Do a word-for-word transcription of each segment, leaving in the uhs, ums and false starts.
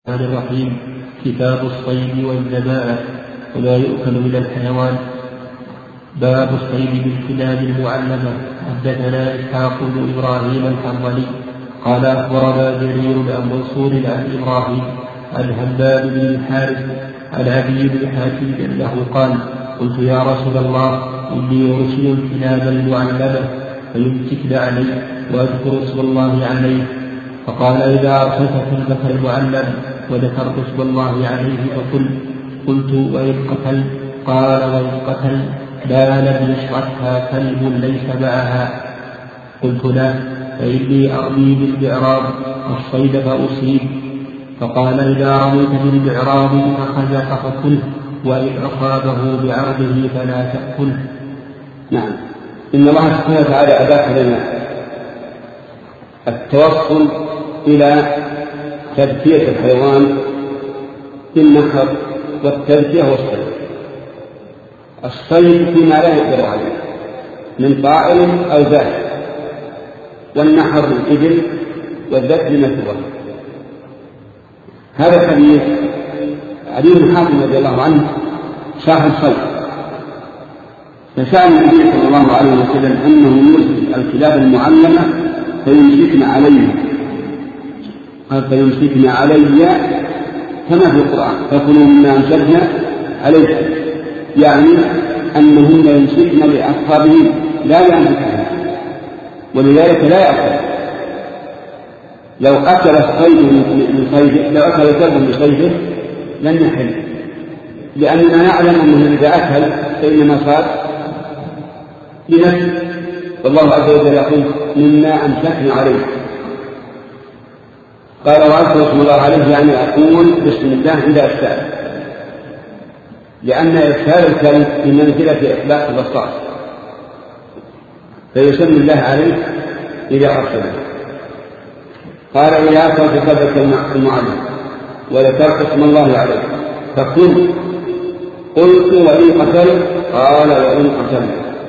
الرحمن الرحيم. كتاب الصيد والذبائح ولا يؤكل من الحيوان. باب الصيد بالكلاب المعلمة. حدثنا إسحاق بن إبراهيم الحنظلي قال أخبرنا جرير عن منصور عن إبراهيم عن همام بن الحارث عن أبي بن حاتم أنه قال: قلت يا رسول الله إني أرسل الكلاب المعلمة فيمسكن علي وأذكر اسم الله عليه، فقال: إذا أرسلت كلبك المعلم وذكرت اسم الله عليه فقل. قلت: وإن قتل؟ قال: وإن قتل ما لم يشركها كلب ليس معها. قلت: لا، فإني أرمي بالمعراض الصيد فأصيب. فقال: إذا رميت بالمعراض فخزق فكله، وإن أصابه بعرضه فلا تأكله. نعم. إن الله سبحانه وتعالى أباح لنا التوصل إلى تذكية الحيوان بالنحر والتذكية والصيد. الصيد فيما لا يقدر عليه من طائر أو ذات، والنحر للإبل والذات للنسوة. هذا الحديث علي بن حاتم رضي الله عنه صاحب صيد، فسأل النبي صلى الله عليه وسلم أنه يرسل الكلاب المعلمة فيمسكن عليه، قال: فيمسكن علي كما في القرآن: فكلوا مما أمسكنا عليكم، يعني أنهن يمسكن لأصحابهن لا لأنفسهن، ولذلك لا يأكل. لو أكل الصيد من صيده، لو أكل كلب من صيده لن يحل، لأننا نعلم أنه إذا أكل فإنما صار لنفسه، والله عز وجل يقول: مما أمسكنا عليه. قال: وأذكر اسم الله عليه، يعني أقول بسم الله عند إرسال، لأن إرسال الكلب في منزلة إطلاق البصار، فيسمي الله عليه إذا أرسله. قال: إذا أكلت كلبك المعلم وذكرت اسم الله عليه فكل. قلت: وإن قتل؟ قال: وإن قتل.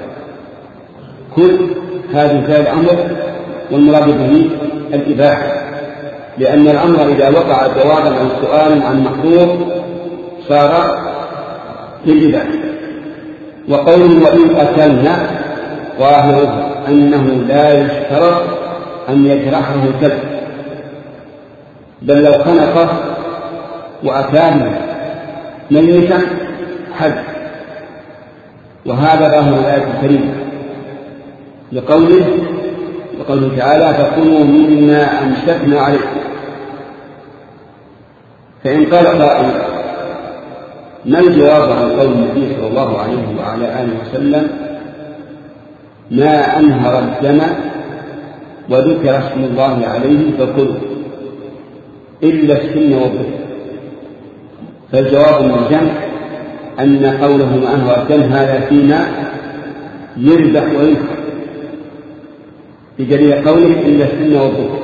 كل هذه فعل الأمر، والمراد به الإباحة، لأن الأمر إذا وقع جوابا عن سؤال عن محظور صار للإباحة. وقوله وإن قتلنا ظاهره أنه لا يشترط أن يجرحه الكلب، بل لو خنقه وأكان ميتا حد. وهذا ظاهر الآية الكريمة لقوله وقوله تعالى: فكلوا مما أمسكنا عليكم. فإن قال قائل: ما الجواب عن قول النبي صلى الله عليه وعلى آله وسلم: ما أنهر الدم وذكر اسم الله عليه فكلوا إلا السن والظفر؟ فالجواب من الجمع أن قوله ما أنهر الدم هذا فيما يذبح وينحر، بدليل قوله إلا السن والظفر.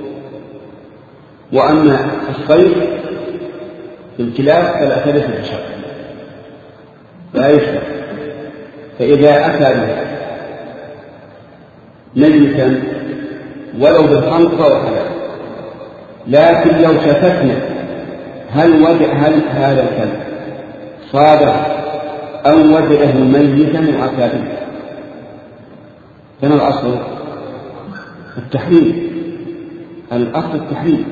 وأما الصيد بالكلاب فلا تلف بشر، لا يشرب. فإذا أكل ميتا ولو بالخنق فهو حلال، لكن لو شككنا هل وجد هل هذا الكلب صادر أو وجده ميتا وأكل، فما الأصل؟ التحريم. الأصل التحريم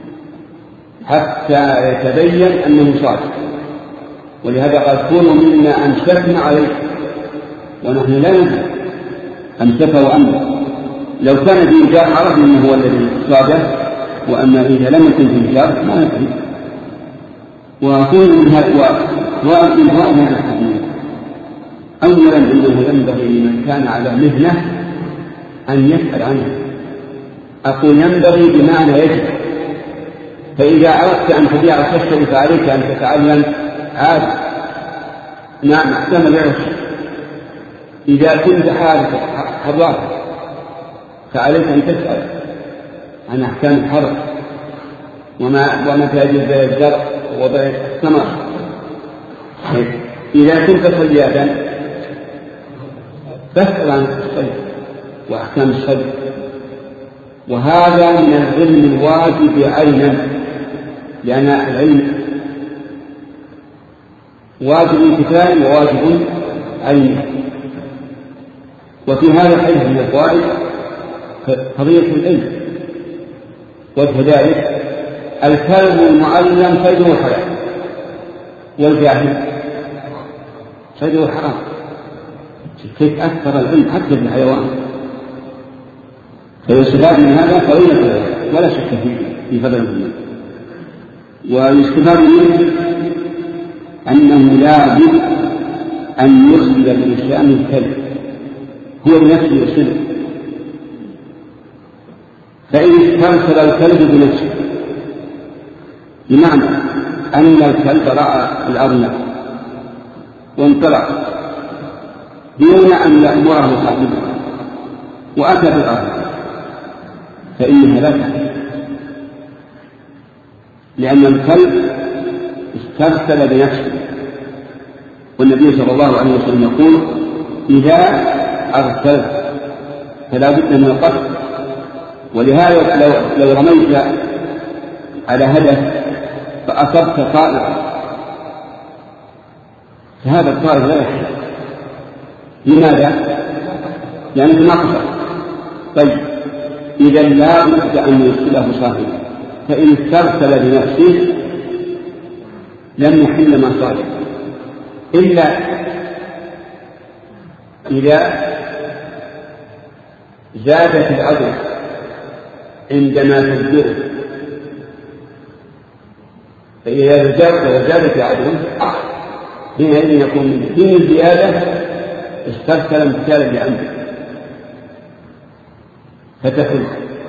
حتى يتبين أنه صادق. ولهذا قال: كونوا مما أمسكنا عليه، ونحن لا ندري أمسكه وأمسك. لو كان في إنجاز عرف أنه هو الذي صادق، وأما إذا لم يكن في إنجاز ما ندري. وكون من هذا ومن هذا الحديث، أولا إنه ينبغي لمن كان على مهنة أن يسأل عنه. أقول ينبغي بمعنى يجب. فإذا أردت أن تبيع وتشتري فعليك أن تتعلم عاد نعم أحكام العرف. إذا كنت حضارة فعليك أن تسأل عن أحكام الحرب وما ومتى يجب بيع الزرع وبيع الثمر. إذا كنت صيادا فاسأل عن الصيد وأحكام الصيد، وهذا من العلم الواجب عينا، لأن العلم واجب كفاية وواجب عيني. وفي هذا الحديث من الفوائد قضية العلم، وجه ذلك الكلب المعلم صيده حلال، والجاهل صيده حرام. كيف أكثر العلم حتى في الحيوان، فيستفاد من هذا فضيلة ولا شك في فضل العلم. ويستفاد منه أنه لا بد أن يصل الإنسان الكلب، هو بنفسه يصله، فإن استرسل الكلب بنفسه، بمعنى أن الكلب رأى الأرنب وانطلق دون أن يأمره صاحبه وأتى بالأرنب، فإنها لا تحل، لأن الكلب استرسل بنفسه. والنبي صلى الله عليه وسلم يقول إذا أرسلت فلا بد من القتل. ولهذا لو, لو رميت على هدف فأصبت طائرا فهذا الطائر لا يحل. لماذا؟ لأنه نقص. طيب إذا لا بد أن يرسله صاحبه، فإن استرسل بنفسه لم يحل ما صاحبه إلا إذا زادت العدل عندما تبدأ، فإذا زادت العدل حينئذ يكون من دين الزيادة استرسل امتثالا لأمره فتحل.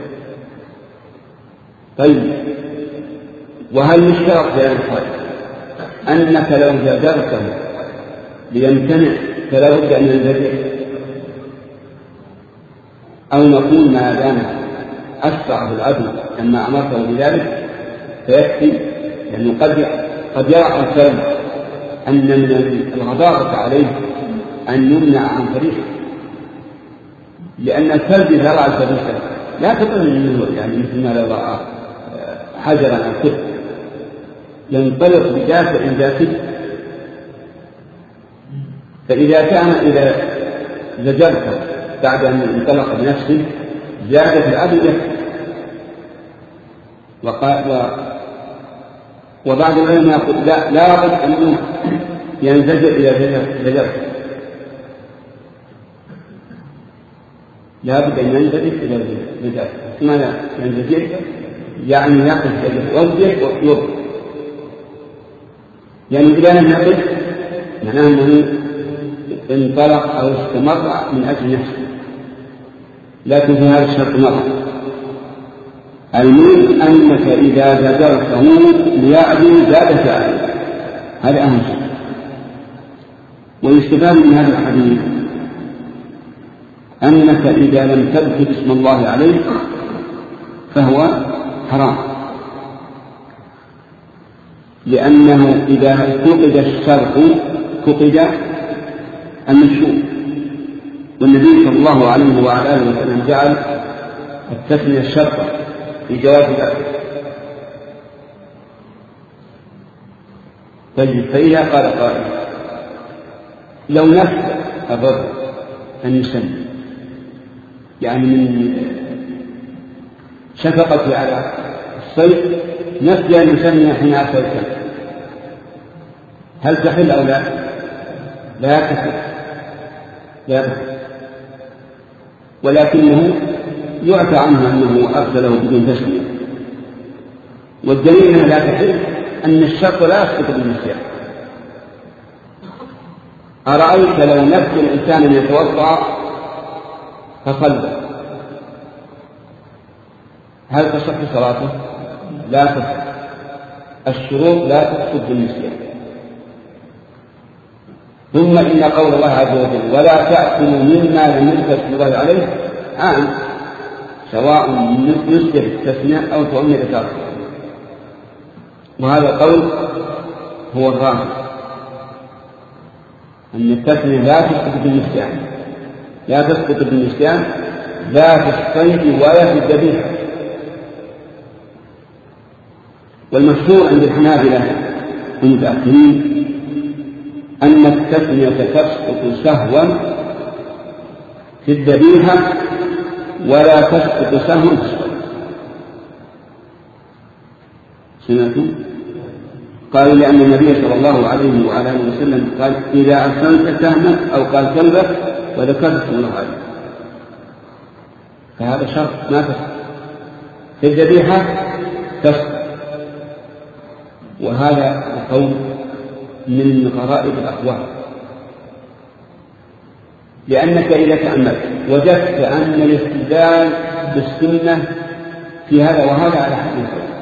طيب وهل يشترط في هذا الحال أنك لو جادرته ليمتنع فلا بد أن ينزجر، أو نقول ما دام أسرع في العدل لما أمرته بذلك فيكفي، لأنه قد قد يرى الكلب أن من الغضاضة عليه أن يمنع عن طريقه، لأن الكلب إذا رأى الفريسة لا تطلع منه، يعني مثل ما لو رأى حجرا أو كتب ينطلق بدافع ذاته. فإذا كان إذا زجرته بعد أن انطلق بنفسه زادت العدل، وبعض العلماء يقول لا لا بد أن ينزجر إلى زجرته، لا بد أن ينزجر إلى زجرته. ماذا ينزجر؟ يعني يقف يوجه ويضرب، يعني إذا لم يقف معناه أنه انطلق أو استمر من أجل نفسه، لكن في هذا الشرط مرة المهم أنك إذا زجرته ليعدل زاد فعله، هذا أهم شيء. ويستفاد من هذا الحديث أنك إذا لم تذكر اسم الله عليه فهو حرام، لأنه إذا فقد الشرط فقد المشروع. والنبي صلى الله عليه وعلى آله وسلم جعل التسمية الشرطة في جواز ذلك. طيب فإذا قال قائل لو نفى الرجل أن يسمي، يعني من شفقة على الصيد نفي أن يسمي حين أكل الكلب، هل تحل أو لا؟ لا تحل، لا تحل، ولكنه يعفى عنه أنه أرسله بدون تسمية. والدليل أنها لا تحل أن الشرط لا يسقط بالنسيان. أرأيت لو نفي الإنسان أن يتوضأ فصلى، هل تصح صلاته؟ لا تصح، الشروط لا تسقط بالنسيان. ثم إن قول الله عز وجل ولا تأكلوا مما لم يذكر اسم الله عليه عام، سواء يذكر التسمية أو تؤمن الإثارة، وهذا القول هو الراجح أن التسمية لا تسقط بالنسيان، لا تسقط بالنسيان لا في الصيد ولا في الذبيحة. والمشهور عند الحنابلة المتأخرين أن التسمية تسقط سهوا في الذبيحة ولا تسقط سهوا في الصيد. سمعتم؟ قالوا لأن النبي صلى الله عليه وعلى آله وسلم قال إذا أرسلت سهمك أو قال كلبك وذكرت اسم الله عليه، فهذا شرط ما تسقط في الذبيحة تسقط. وهذا القول من غرائب الأقوال، لأنك إذا تأملت وجدت أن الاستدلال بالسنة في هذا وهذا على حد سواء.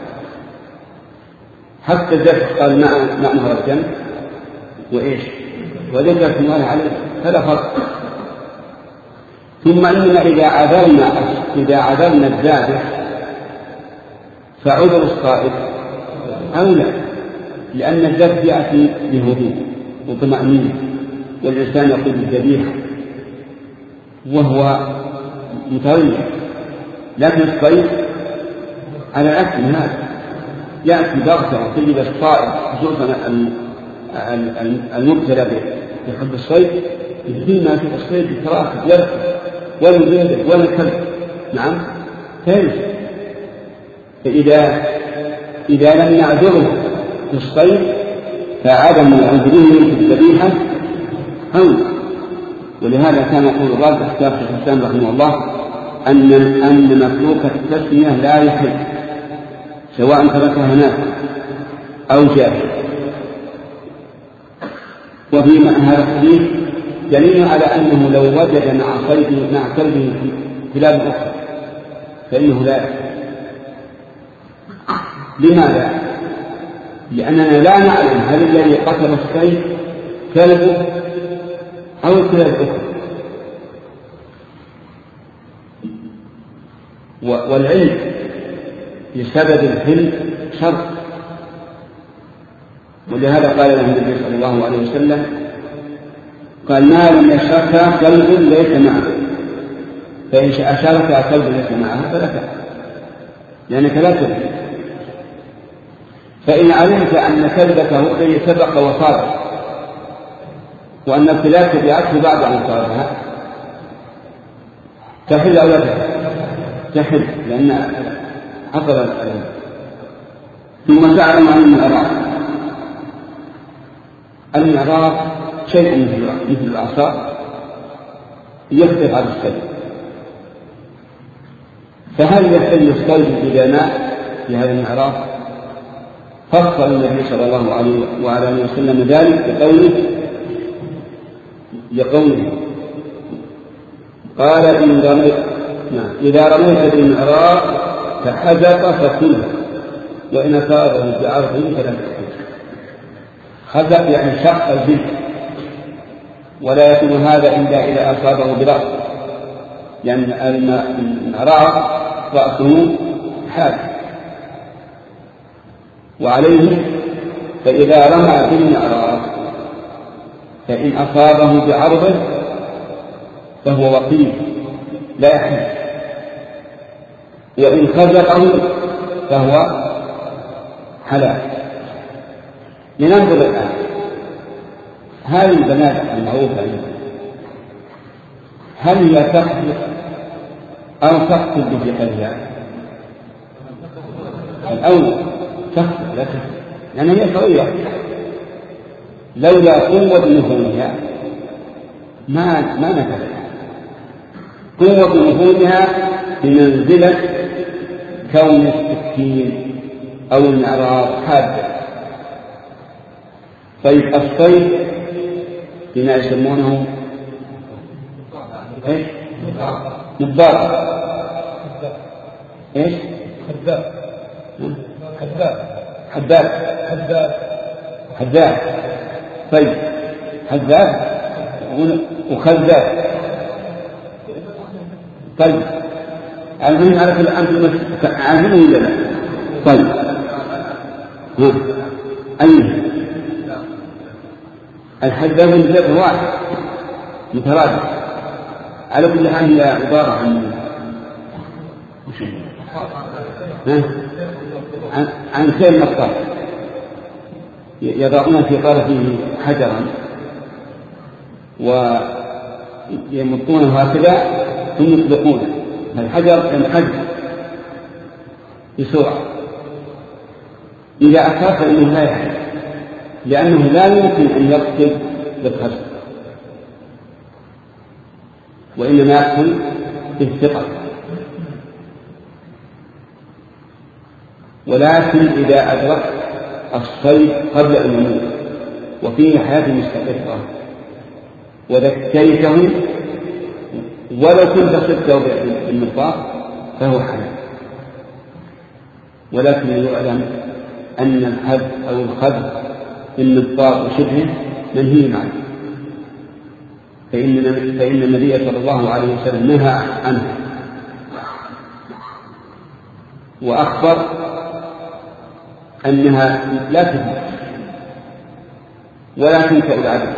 حتى الذبح قال ماء نهر الدم وإيش وذكر في الله عليه، هذا فرق. ثم إننا إذا عذرنا إذا عذرنا الذابح فعذر الصائد أولى، لأن الذبح يأتي بهدوء وطمأنينة والإنسان يقود الذبيحة وهو متولع. لكن الصيد على العكس من هذا، يأتي بغتة وتجد الصائد خصوصا المبتلى بحب الصيد يجدين ما في الصيد يتراكب يركب ولا يزيد ولا كلب. نعم ثالث. فإذا إذا لم يعذره في الصيد فعدم عذره في الذبيحة أولى. ولهذا كان يقول الرازي اختار شيخ الإسلام رحمه الله أن أن مفلوك التسمية لا يحل سواء تركها نافع أو جاهل. وفي هذا الحديث دليل على أنه لو وجد مع صيده مع كلبه في بلاد أخرى فإنه لا يحل. لماذا؟ لأننا لا نعلم هل الذي قتل الصيد كلبه أو الكلاب الأخرى. والعلم بسبب الحل شرط. ولهذا قال له النبي صلى الله عليه وسلم قال ما لم يشركها كلب ليس معه، فإن أشاركها كلب ليس معها فلا تأكل لأنك لا تأكل. فإن علمت أن كلبك هو الذي سبق وصار وأن الكلاب تبعته بعد أن صارها تحل أو لا تحل لأن حصل الألم. ثم تعلم عن المعراض. المعراض شيء مثل الأعصاب يختلف على الصيد. فهل يحل الصيد إذا ماء في هذا المعراض؟ فصل النبي صلى الله عليه وعلى آله وسلم ذلك بقوله لقوله قال إن رميت نعم إذا رميت بالمعراض فحذق فكله وإن أصابه بعرض فلا تأكله. حذق يعني شق الجلد، ولا يكون هذا إلا إذا أصابه برأس، لأن المعراض رأسه حاد. وعليه فإذا رمى بالمعراض فإن أصابه بعرضه فهو وقيل لا يحمل، وإن خزقه فهو حلال. لننظر الآن هذه البنادق المعروفة هل هي تخلق أو تقتل بحلها؟ الأول تخلق لا تخلق لأن هي صغيرة، لولا قوة نفوذها ما ما نفذها. قوة نفوذها بمنزلة كون السكين أو المعراض حادة. طيب الصيد بما يسمونه ايش؟ نبار. ايش؟ حذاء. حذاء. حذاء. حذاء. حذاء. طيب حذاء وخذاء. طيب عارفين نعرف الآن عارفين ولا لا؟ طيب ها أي الحذاء من ذات واحد مترادف. على كل حال هي عبارة عن ها عن خيل نطاط يضعون في طرفه حجرا ويمطونه هكذا ثم يطلقونه، الحجر ينحج بسرعة، إذا أصاب فإنه لا يحل، لأنه لا يمكن أن يقتل بالخشب، وإنما يقتل بالثقل. ولكن إذا أدرك الصيد قبل أن يموت وفيه حياة مستقرة وذكيته ولو كنت صدته بالمرصاد فهو حلال. ولكن يعلم أن الحذف أو الخذف بالمرصاد وشبهه منهي عنه، فإن فإن النبي صلى الله عليه وسلم نهى عنه وأخبر أنها لا تفلح ولا تنكأ العدل،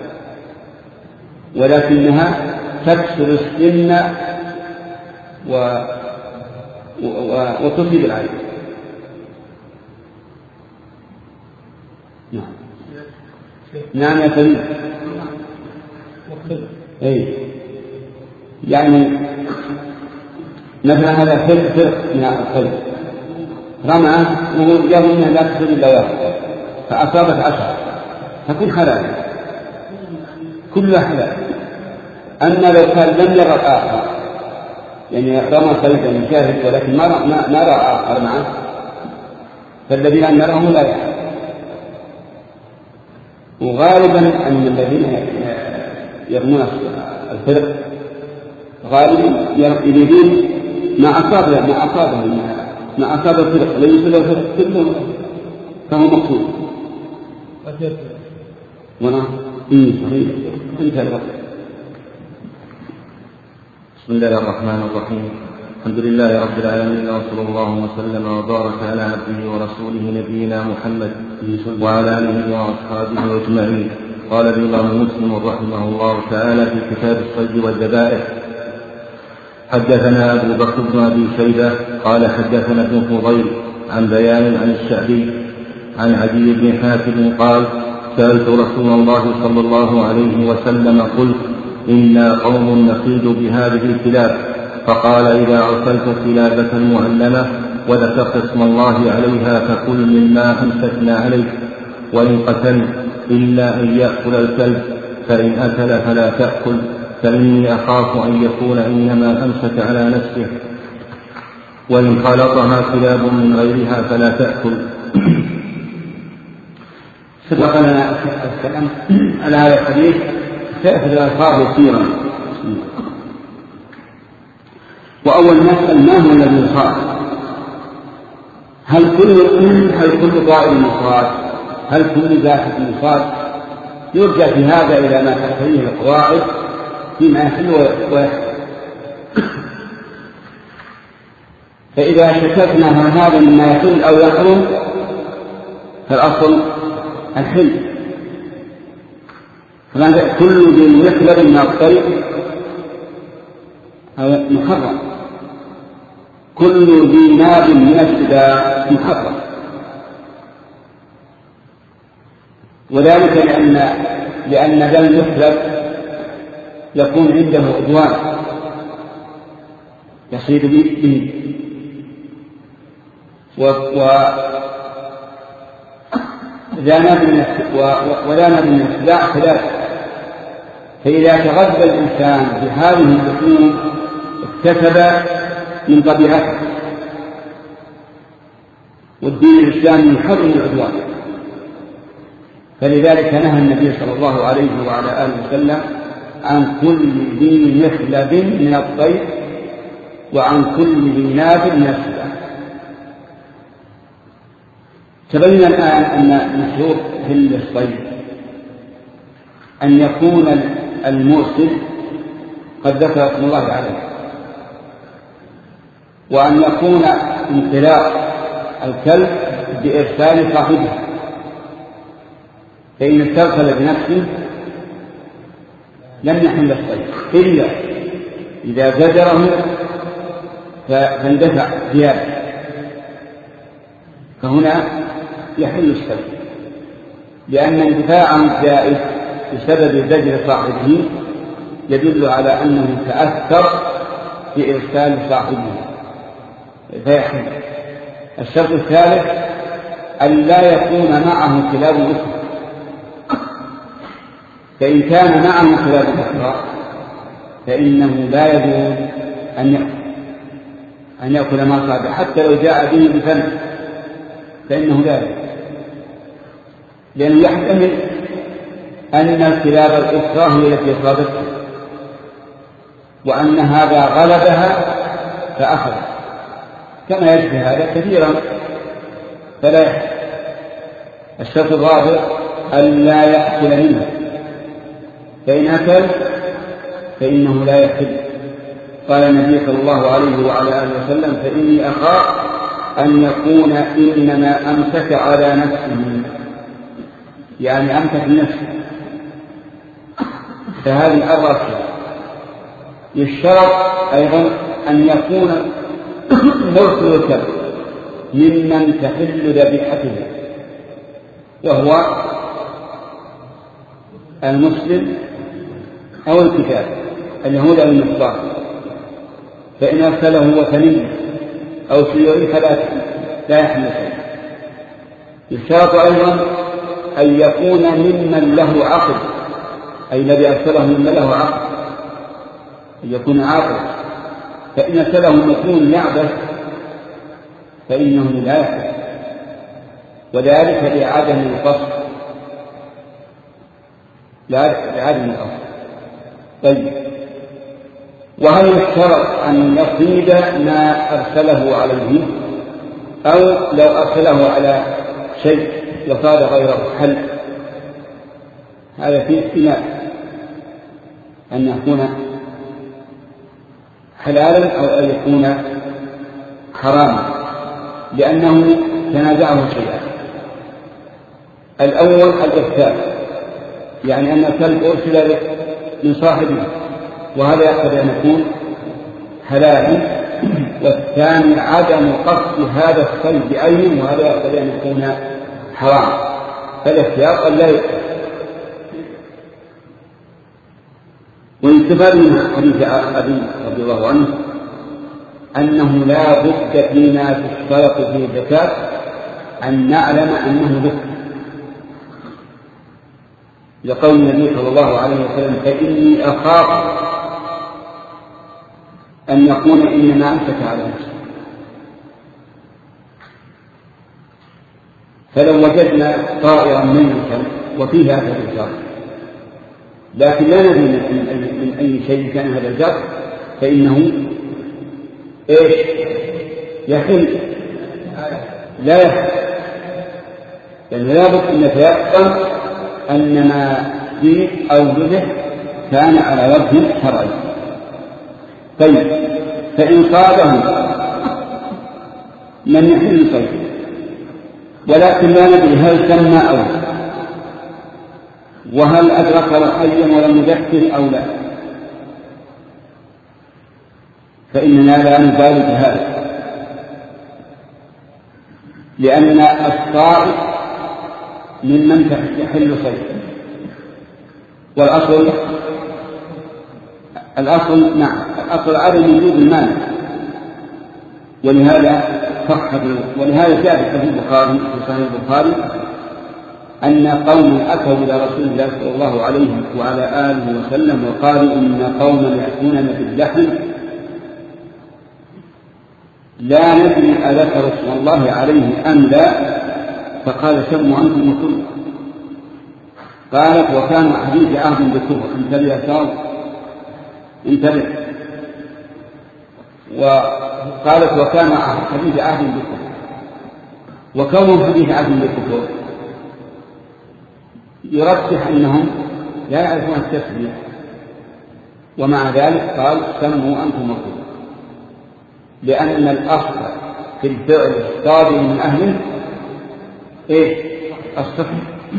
ولكنها تكسر السن و... و... وتصيب العدل. نعم نعم يا سليم. أي يعني مثلا هذا فرق فرق من الخلق رمى ويظن أنها لا تصيب إلا واحد فأصابت عشرة تكون حلال، كلها حلال. أما لو كان لم يرى الآخر يعني رمى صيدا يشاهد ولكن ما رأى ما رأى آخر معه فالذي لم يره لا يحل. وغالبا أن الذين يرمون الفرق غالبا يريدون ما أصاب ما أصابه ما أصاب الفرق لم يصل الفرق كله فهو مقصود. ونعم إيه صحيح انتهى الوقت. بسم الله الرحمن الرحيم. الحمد لله رب العالمين وصلى الله وسلم وبارك على عبده ورسوله نبينا محمد وعلى آله وأصحابه أجمعين. قال الإمام مسلم رحمه الله تعالى في كتاب الصيد والذبائح: حدثنا أبو بكر بن أبي شيبة قال حدثنا ابن فضيل عن بيان عن الشعبي عن عدي بن حاتم قال: سألت رسول الله صلى الله عليه وسلم قلت: إنا قوم نصيد بهذه الكلاب، فقال: إذا أرسلت كلابة معلمة وذكرت اسم الله عليها فكل مما أمسكنا عليك، وإن قتل إلا أن يأكل الكلب، فإن أكل فلا تأكل، فإني أخاف أن يكون إنما أمسك على نفسه، وإن خلطها كلاب من غيرها فلا تأكل. سبق لنا الكلام على هذا الحديث سيأخذ الألفاظ يسيرا. وأول نسأل: ما هو الذي يصاد؟ هل كل هل كل طائر مصاد؟ هل كل ذات مصاد؟ يرجع في هذا إلى ما تقتضيه القواعد فيما يحل ويحرم. فإذا شككنا هذا مما يحل أو يحرم فالأصل الحل. كل ذي مخلب من الطير محرم، كل ذي ناب من السباع محرم. وذلك لأن لأن ذا المخلب يكون عنده عدوان يصيد به، وذا ناب من السباع ثلاثة. فإذا تغذى الإنسان بهذه اللحوم اكتسب من طبيعته، والدين الإسلامي يحرم العدوان. فلذلك نهى النبي صلى الله عليه وعلى آله وسلم عن كل ذي مخلب من الطير وعن كل ذي ناب من السباع. تبين الآن أن مشروط في الصيد أن يكون المرسل قد ذكر اسم الله عليه، وأن يكون انطلاق الكلب بإرسال صاحبه، فإن استرسل بنفسه لم يحل الصيد إلا إذا زجره فاندفع زيادة. فهنا يحل السبب، لأن الدفاع عن الجائز بسبب زجر صاحبه يدل على أنه تأثر بإرسال صاحبه فيحل. الشرط الثالث أن لا يكون معه كلاب أخرى، فإن كان معه كلاب أخرى فإنه لا يجوز أن يأكل أن يأكل ما صاد حتى لو جاء به بفم، فإنه لا يجوز، لأنه يحتمل أن الكلاب الأخرى هي التي صادتها وأن هذا غلبها فأخذ، كما يجري هذا كثيرا فلا يحتمل. الشرط الرابع أن لا يأكل منها، فإن أكل فإنه لا يحل. قال النبي صلى الله عليه وعلى آله وسلم: فإني أخاف أن يكون إنما أمسك على نفسه، يعني أمسك نفسه، فهذه الرابعة. يشترط أيضا أن يكون مرسل الكلب ممن تحل ذبيحته، وهو المسلم أو الكتاب اليهود أو النصارى، فإن أرسله وثني أو سيوري فلا لا يحمل شيء. يشترط أيضا أن يكون ممن له عقل، أي الذي أرسله ممن له عقل، أن يكون عاقل، فإن أرسله مكون يعبث فإنه لا يحمل، وذلك لعدم القصد لعدم القصد. طيب، وهل يشترط أن يصيد ما أرسله عليه، أو لو أرسله على شيء يصاد غيره حل؟ هذا فيه احتمال أن يكون حلالا أو أن يكون حراما، لأنه تنازعه شيئا. الأول الإرسال، يعني أن الكلب أرسل من صاحبه، وهذا يقتضي أن يكون حلالا. والثاني عدم قصد هذا الصيد بعينه، وهذا يقتضي أن يكون حرام، فالاحتياط أن لا يؤكل. ويستفاد من حديث أبي رضي الله عنه أنه لا بد فيما تشترط فيه الزكاة أن نعلم أنه ذكر، لقول النبي صلى الله عليه وسلم: فإني أخاف أن يكون إنما أمسك على نفسه. فلو وجدنا طائرا ميتا وفيه هذا الجر، لكن لا ندري من أي شيء كان هذا الجر، فإنه إيش يحل لا يحل، لأنه لا بد أن نتيقن أن ما فيه أو به كان على وجه شرعي. طيب، فإن صاده من يحل صيده، ولكن لا ندري هل سمى أو لا، وهل أدرك حيا ولم يذكر أو لا، فإننا لا نبالي بهذا، لأن الصائد ممن يحل صيده. والأصل الأصل نعم الأصل عدم وجود المانع، ولهذا صح ولهذا جاء في البخاري في صحيح البخاري أن قوما أتوا إلى رسول الله صلى الله عليه وعلى آله وسلم وقالوا: إن قوما يأتوننا باللحم لا ندري أذكر اسم الله عليه أم لا، فقال: سموا أنتم وكلوا. قالت: وكان حديث عهد بالكفر. انتبه يا شاطر، انتبه. وقالت: وكان حديث عهد بالكفر. وكون حديث عهد بالكفر يرجح أنهم لا يعرفون التسمية، ومع ذلك قال: سموا أنتم وكلوا، لأن الأصل في الفعل الصادر من أهله إيه؟ الصفر.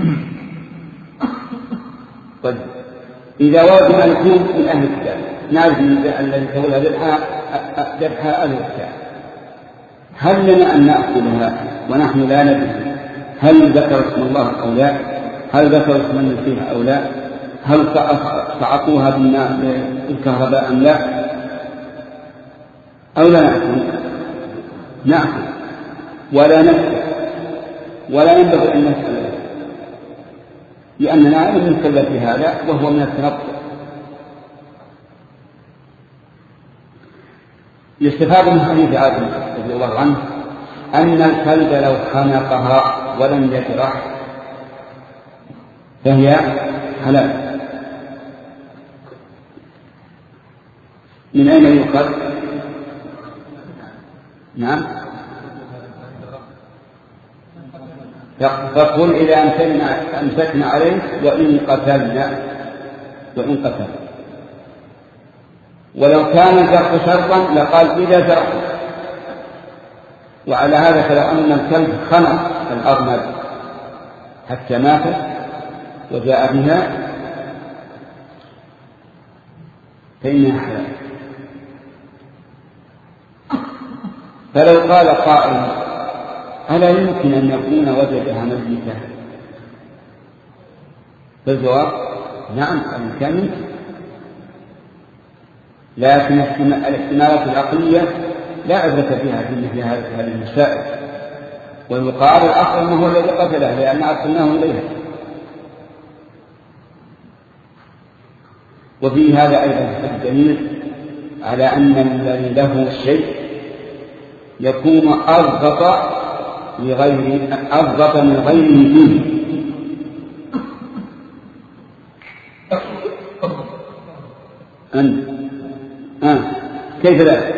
طيب، إذا وجد أن يكون من أهل الكتاب، نعرف الذي تولى ذبحها أهل الكتاب، هل لنا أن نأكلها ونحن لا ندري هل ذكر اسم الله أو لا؟ هل ذكر اسم المسيح أو لا؟ هل صعقوها بالكهرباء أم لا؟ أو لا نأكل؟ نأكل ولا نسأل ولا ينبغي أن نسأل، لأننا لم نتكلم في هذا وهو من التنطع. يستفاد من حديث عائشة رضي الله عنه أن الكلب لو خنقها ولم يجرح فهي حلال. من أين يؤخذ؟ نعم، فقل إذا أمسكنا عليه وإن قتلنا وإن قتل. ولو كان الجرح شرطا لقال إذا جرح. وعلى هذا فلو أن الكلب خنق الأرنب حتى ماتت وجاء بها فإنها حلال. فلو قال قائل ألا يمكن أن يكون وجدها ميتة؟ فالجواب نعم الإمكان يمكن، لكن الاحتمالات العقلية لا عبرة فيها في مثل هذه المسائل، والمقابل الأصل أنه هو الذي قتله لأن أرسلناه إليها. وفي هذا أيضا الدليل على أن الذي له الشيء يكون أضغط لغيره أضغط من غيره فيه. أنت آه. كيف ذلك؟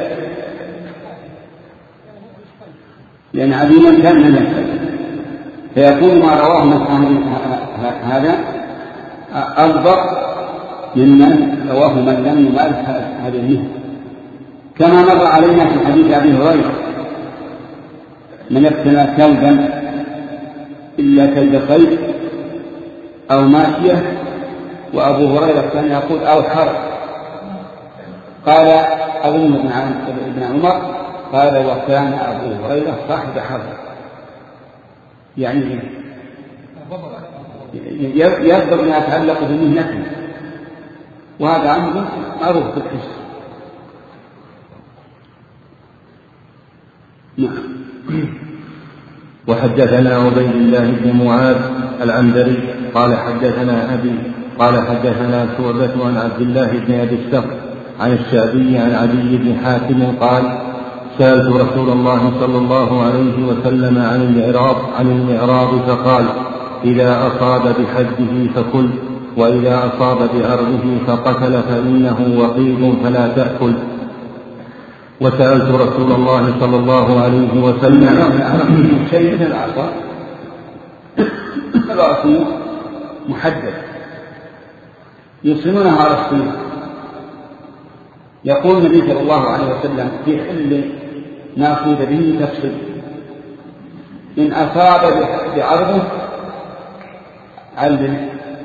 لأن عديما كان من يحتاج فيكون ما رواه من هذا أضبط ممن رواه من لم يمارس هذه المهنة، كما مر علينا في حديث أبي هريرة من يقتل كلبا إلا كلب صيد أو ماشية، وأبو هريرة كان يقول أو حرب. قال أظن ابن عمر قال وكان أبو هريرة صاحب حرب، يعني يقدر ما يتعلق بمهنته، وهذا عنه معروف بالحس. نعم. وحدثنا عبيد الله بن معاذ العنبري قال حدثنا أبي قال حدثنا شعبة عن عبد الله بن أبي السفر عن الشعبي عن عدي بن حاتم قال سألت رسول الله صلى الله عليه وسلم عن المعراض عن المعراض فقال إذا أصاب بحده فكل، وإذا أصاب بعرضه فقتل فإنه وقيد فلا تأكل. وسألت رسول الله صلى الله عليه وسلم شيء من العصا الرأس محدد يصنونها على الصين. يقول النبي صلى الله عليه وسلم في حل ما صيد به تفصيل، إن أصاب بعرضه علم،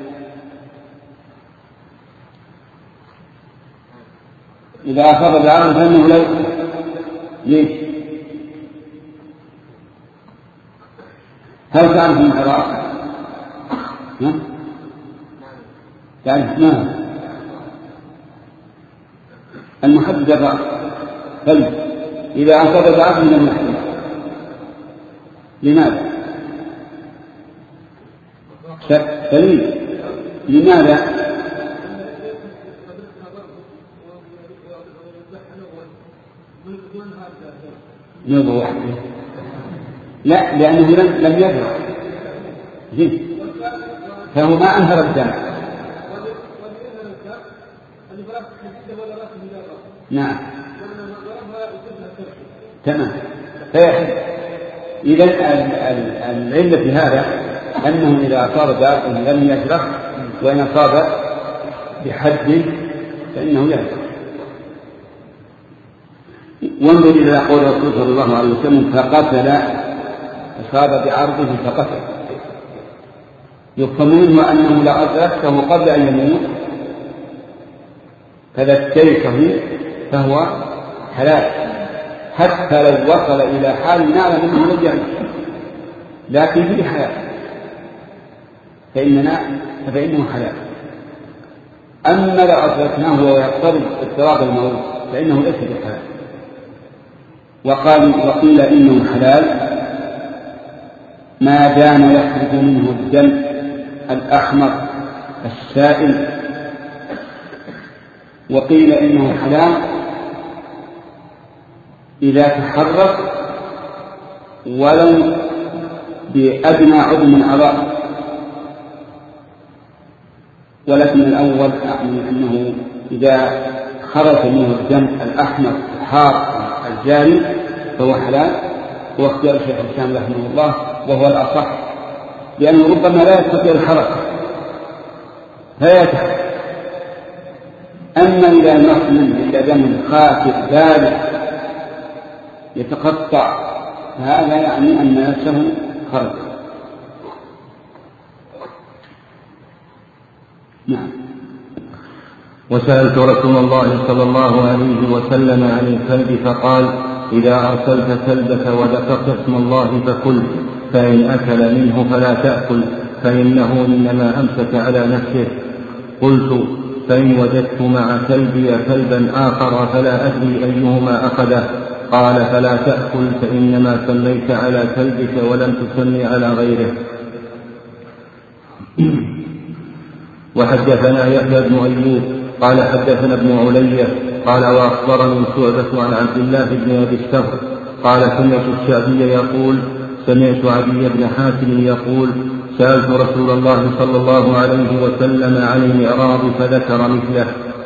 إذا أصاب بعرضه فإنه لا يقتل. ليش؟ هل كان في المعراض؟ يعني ما المحدد الرأس بل إذا أصاب بعض من المحدد. لماذا؟ سليم. لماذا؟ يضوح. لا، لأنه لم يدرك فهو ما أنهر الدم. نعم تمام. إذا العلة في هذا أنه إذا أصاب بعرضه لم يجرح، وإن أصاب بحد فإنه يجرح. وانظر إلى قول الرسول صلى الله عليه وسلم فقتل، أصاب بعرضه فقتل، يفهم منه أنه لا أدركه قبل أن يموت فذكرته فهو حلال. حتى لو وصل إلى حال نعلم أنه رجع، لكن فيه حياة فإننا فإنه حلال. أما لو أدركناه وهو يقترب اضطراب الموت فإنه ليس بحلال. وقال وقيل إنه حلال ما دام يخرج منه الدم الأحمر السائل، وقيل إنه حلال إذا تحرك ولو بأدنى عضو من أعضاء. ولكن الأول أعني أنه إذا خرج منه الدم الأحمر الحار الجاري فهو حلال، هو اختيار شيخ الإسلام رحمه الله وهو الأصح، لأنه ربما لا يستطيع الحركة فلا يتحرك. أما إذا نصل إلى دم خافق بارد يتقطع فهذا يعني أن نفسه خرج. نعم. وسألت رسول الله صلى الله عليه وسلم عن الكلب فقال إذا أرسلت كلبك وذكرت اسم الله فكل، فإن أكل منه فلا تأكل فإنه إنما أمسك على نفسه. قلت فإن وجدت مع كلبي كلبا آخر فلا أدري أيهما أخذه؟ قال فلا تأكل فإنما سميت على كلبك ولم تسمي على غيره. وحدثنا يحيى بن أيوب قال حدثنا ابن علية قال وأخبرني شعبة عن عبد الله بن أبي السهر قال سمعت الشعبي يقول سمعت عدي بن حاتم يقول سألت رسول الله صلى الله عليه وسلم عن المعراض فذكر مثله.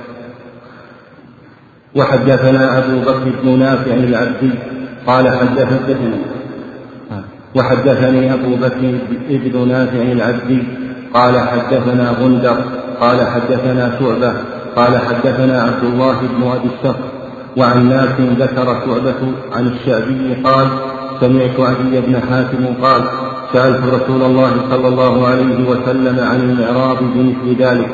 وحدثنا أبو بكر بن نافع العبدي قال حدثني وحدثني أبو بكر بن نافع العبدي قال حدثنا غندر قال حدثنا شعبة قال حدثنا عبد الله بن أبي السهر وعن نافع ذكر شعبة عن الشعبي قال سمعت عدي بن حاتم قال سألت رسول الله صلى الله عليه وسلم عن المعراض بمثل ذلك.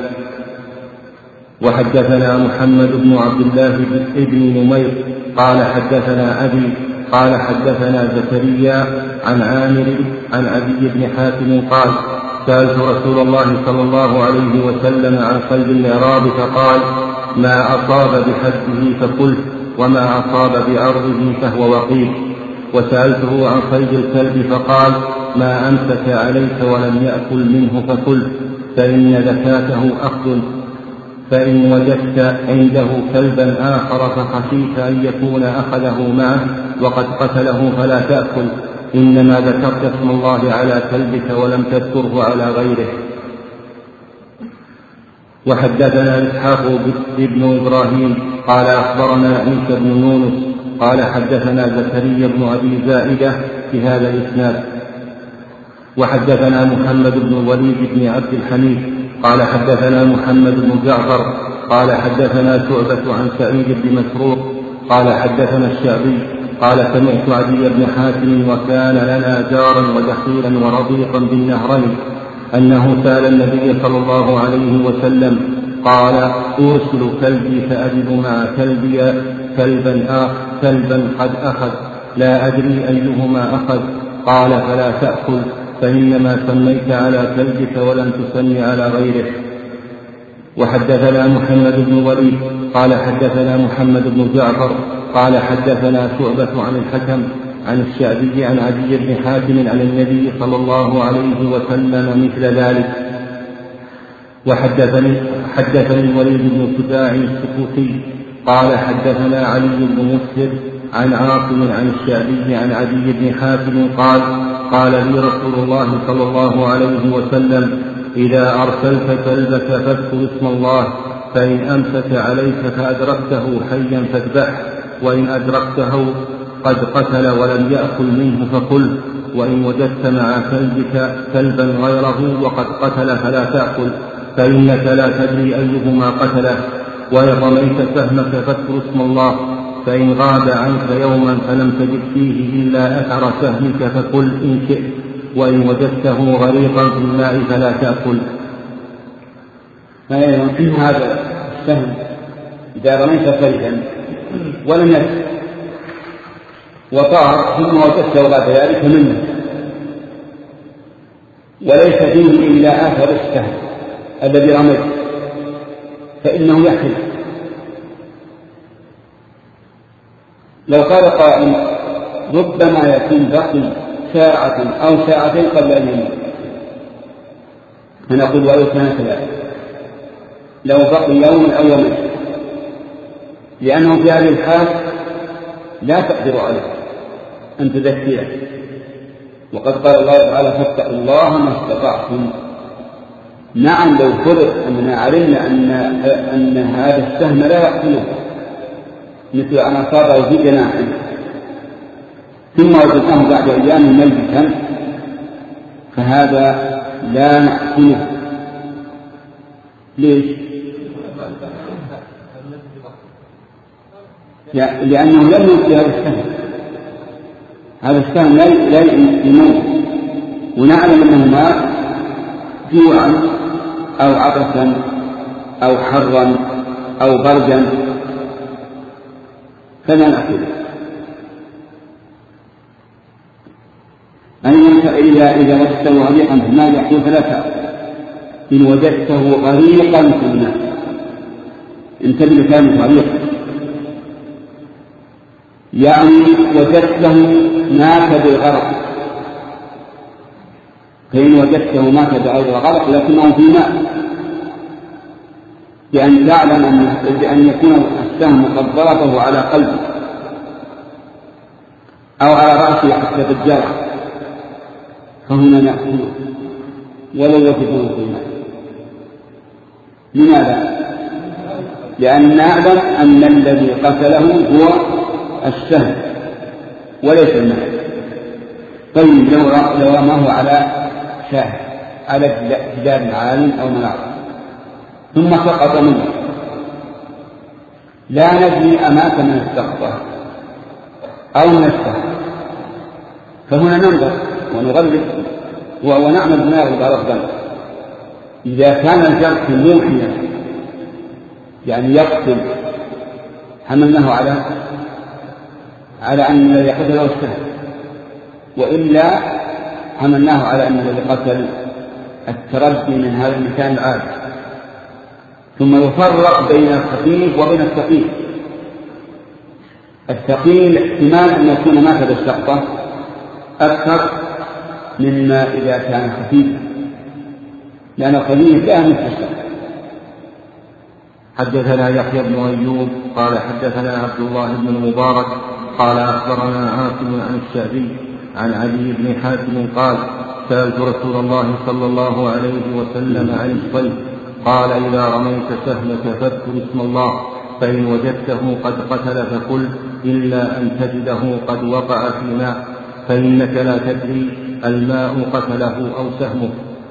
وحدثنا محمد بن عبد الله بن نمير قال حدثنا أبي قال حدثنا زكريا عن عامر عن عدي بن حاتم قال سألت رسول الله صلى الله عليه وسلم عن قلب المعراض فقال ما أصاب بحده فقلت وما أصاب بعرضه فهو وقيل. وسألته عن صيد الكلب فقال ما أمسك عليك ولم يأكل منه فقلت فإن زكاته أخذ، فإن وجدت عنده كلبا آخر فخشيت أن يكون أخذه معه وقد قتله فلا تأكل، إنما ذكرت اسم الله على كلبك ولم تذكره على غيره. وحدثنا إسحاق بن إبراهيم قال أخبرنا عيسى بن يونس قال حدثنا زكريا بن أبي زائدة في هذا الإسناد. وحدثنا محمد بن الوليد بن عبد الحميد قال حدثنا محمد بن جعفر قال حدثنا شعبة عن سعيد بن مسروق قال حدثنا الشعبي قال سمعت عدي بن حاتم وكان لنا جارا ودخيلا ورضيقا بالنهرين أنه سأل النبي صلى الله عليه وسلم قال أرسل كلبي فأجد مع كلبي كلبا آخر كلبا قد أخذ لا أدري أيهما أخذ؟ قال فلا تأكل فإنما سميت على كلبك ولم تسمي على غيره. وحدثنا محمد بن وليد قال حدثنا محمد بن جعفر قال حدثنا شعبة عن الحكم عن الشعبي عن عدي بن حاتم عن النبي صلى الله عليه وسلم مثل ذلك. وحدثني حدثني الوليد بن سداع السكوتي قال حدثنا علي بن مسهر عن عاصم عن الشعبي عن عدي بن حاتم قال قال لي رسول الله صلى الله عليه وسلم إذا أرسلت كلبك فاذكر اسم الله، فإن أمسك عليك فأدركته حيا فاذبحه، وإن أدركته قد قتل ولم يأكل منه فكل، وإن وجدت مع كلبك كلبا غيره وقد قتل فلا تأكل، فإنك لا تدري أيهما قتله. وإن رميت سهمك فاذكر اسم الله، فإن غاب عنك يوما فلم تجد فيه إلا أثر سهمك فكل إن شئت، وإن وجدته غريقا في الماء فلا تأكل. فيمكن هذا السهم إذا رميت كلبا ولم يدرك وطار ثم وجدته بعد ذلك منه وليس فيه إلا آثر السهم الذي رميته فإنه يحل. لو قال قائل ربما يكون بقي ساعة أو ساعتين قبل أن يموت فنقول ولو كان كذلك لو بقي يوم أو يومين لأنه في هذه الحال لا تقدر عليه أن تذكره وقد قال الله تعالى فاتقوا الله ما استطعتم. نعم لو فرض أننا علمنا أن, أن هذا السهم لا يقتله مثل أن أصابه في جناحه ثم وجدناه بعد أيام ميتا فهذا لا نحسنه. ليش؟ لأنه لم يمت هذا السهم هذا السهم لا يموت ونعلم أنه مات جوعا أو عطسا أو حرا أو بردا فلا نأكله. أن إذا إذا وجدته غريقا في الماء يحصل فلا تأكل إن وجدته غريقا في الماء انتبه لكلمة غريقا يعني وجدته مات بالغرق فإن وجدته مات بغير غرق لكنه في ماء بأن تعلم أن بأن يكون السهم قد ضربه على قلبه أو على رأسه حتى بالجرح فهنا نأكله ولو وجدته في ماء. لماذا؟ لأن نعلم أن الذي قتله هو السهم وليس الماء. طيب لو لو رماه على شاهد على جدار عال أو منار ثم سقط منه لا ندري أمات من السقطة أو من السهم فهنا ننظر ونغلق ونعمل بناء ربنا. إذا كان الجرح موحيا يعني يقتل حملناه على على أن الذي قتله السهم وإلا حملناه على أن الذي قتل التردي من هذا المكان العادي. ثم يفرق بين الخفيف وبين الثقيل. الثقيل احتمال أن يكون مات بالسقطة أكثر مما إذا كان خفيفا لأن الخفيف لا مثل السقطة. حدثنا يحيى بن أيوب قال حدثنا عبد الله بن المبارك قال أخبرنا عاصم عن الشعبي عن علي بن حاتم قال سألت رسول الله صلى الله عليه وسلم عن الصيد قال إذا رميت سهمك فاذكر اسم الله فإن وجدته قد قتل فقل إلا أن تجده قد وقع في ماء فإنك لا تدري الماء قتله أو سهمه.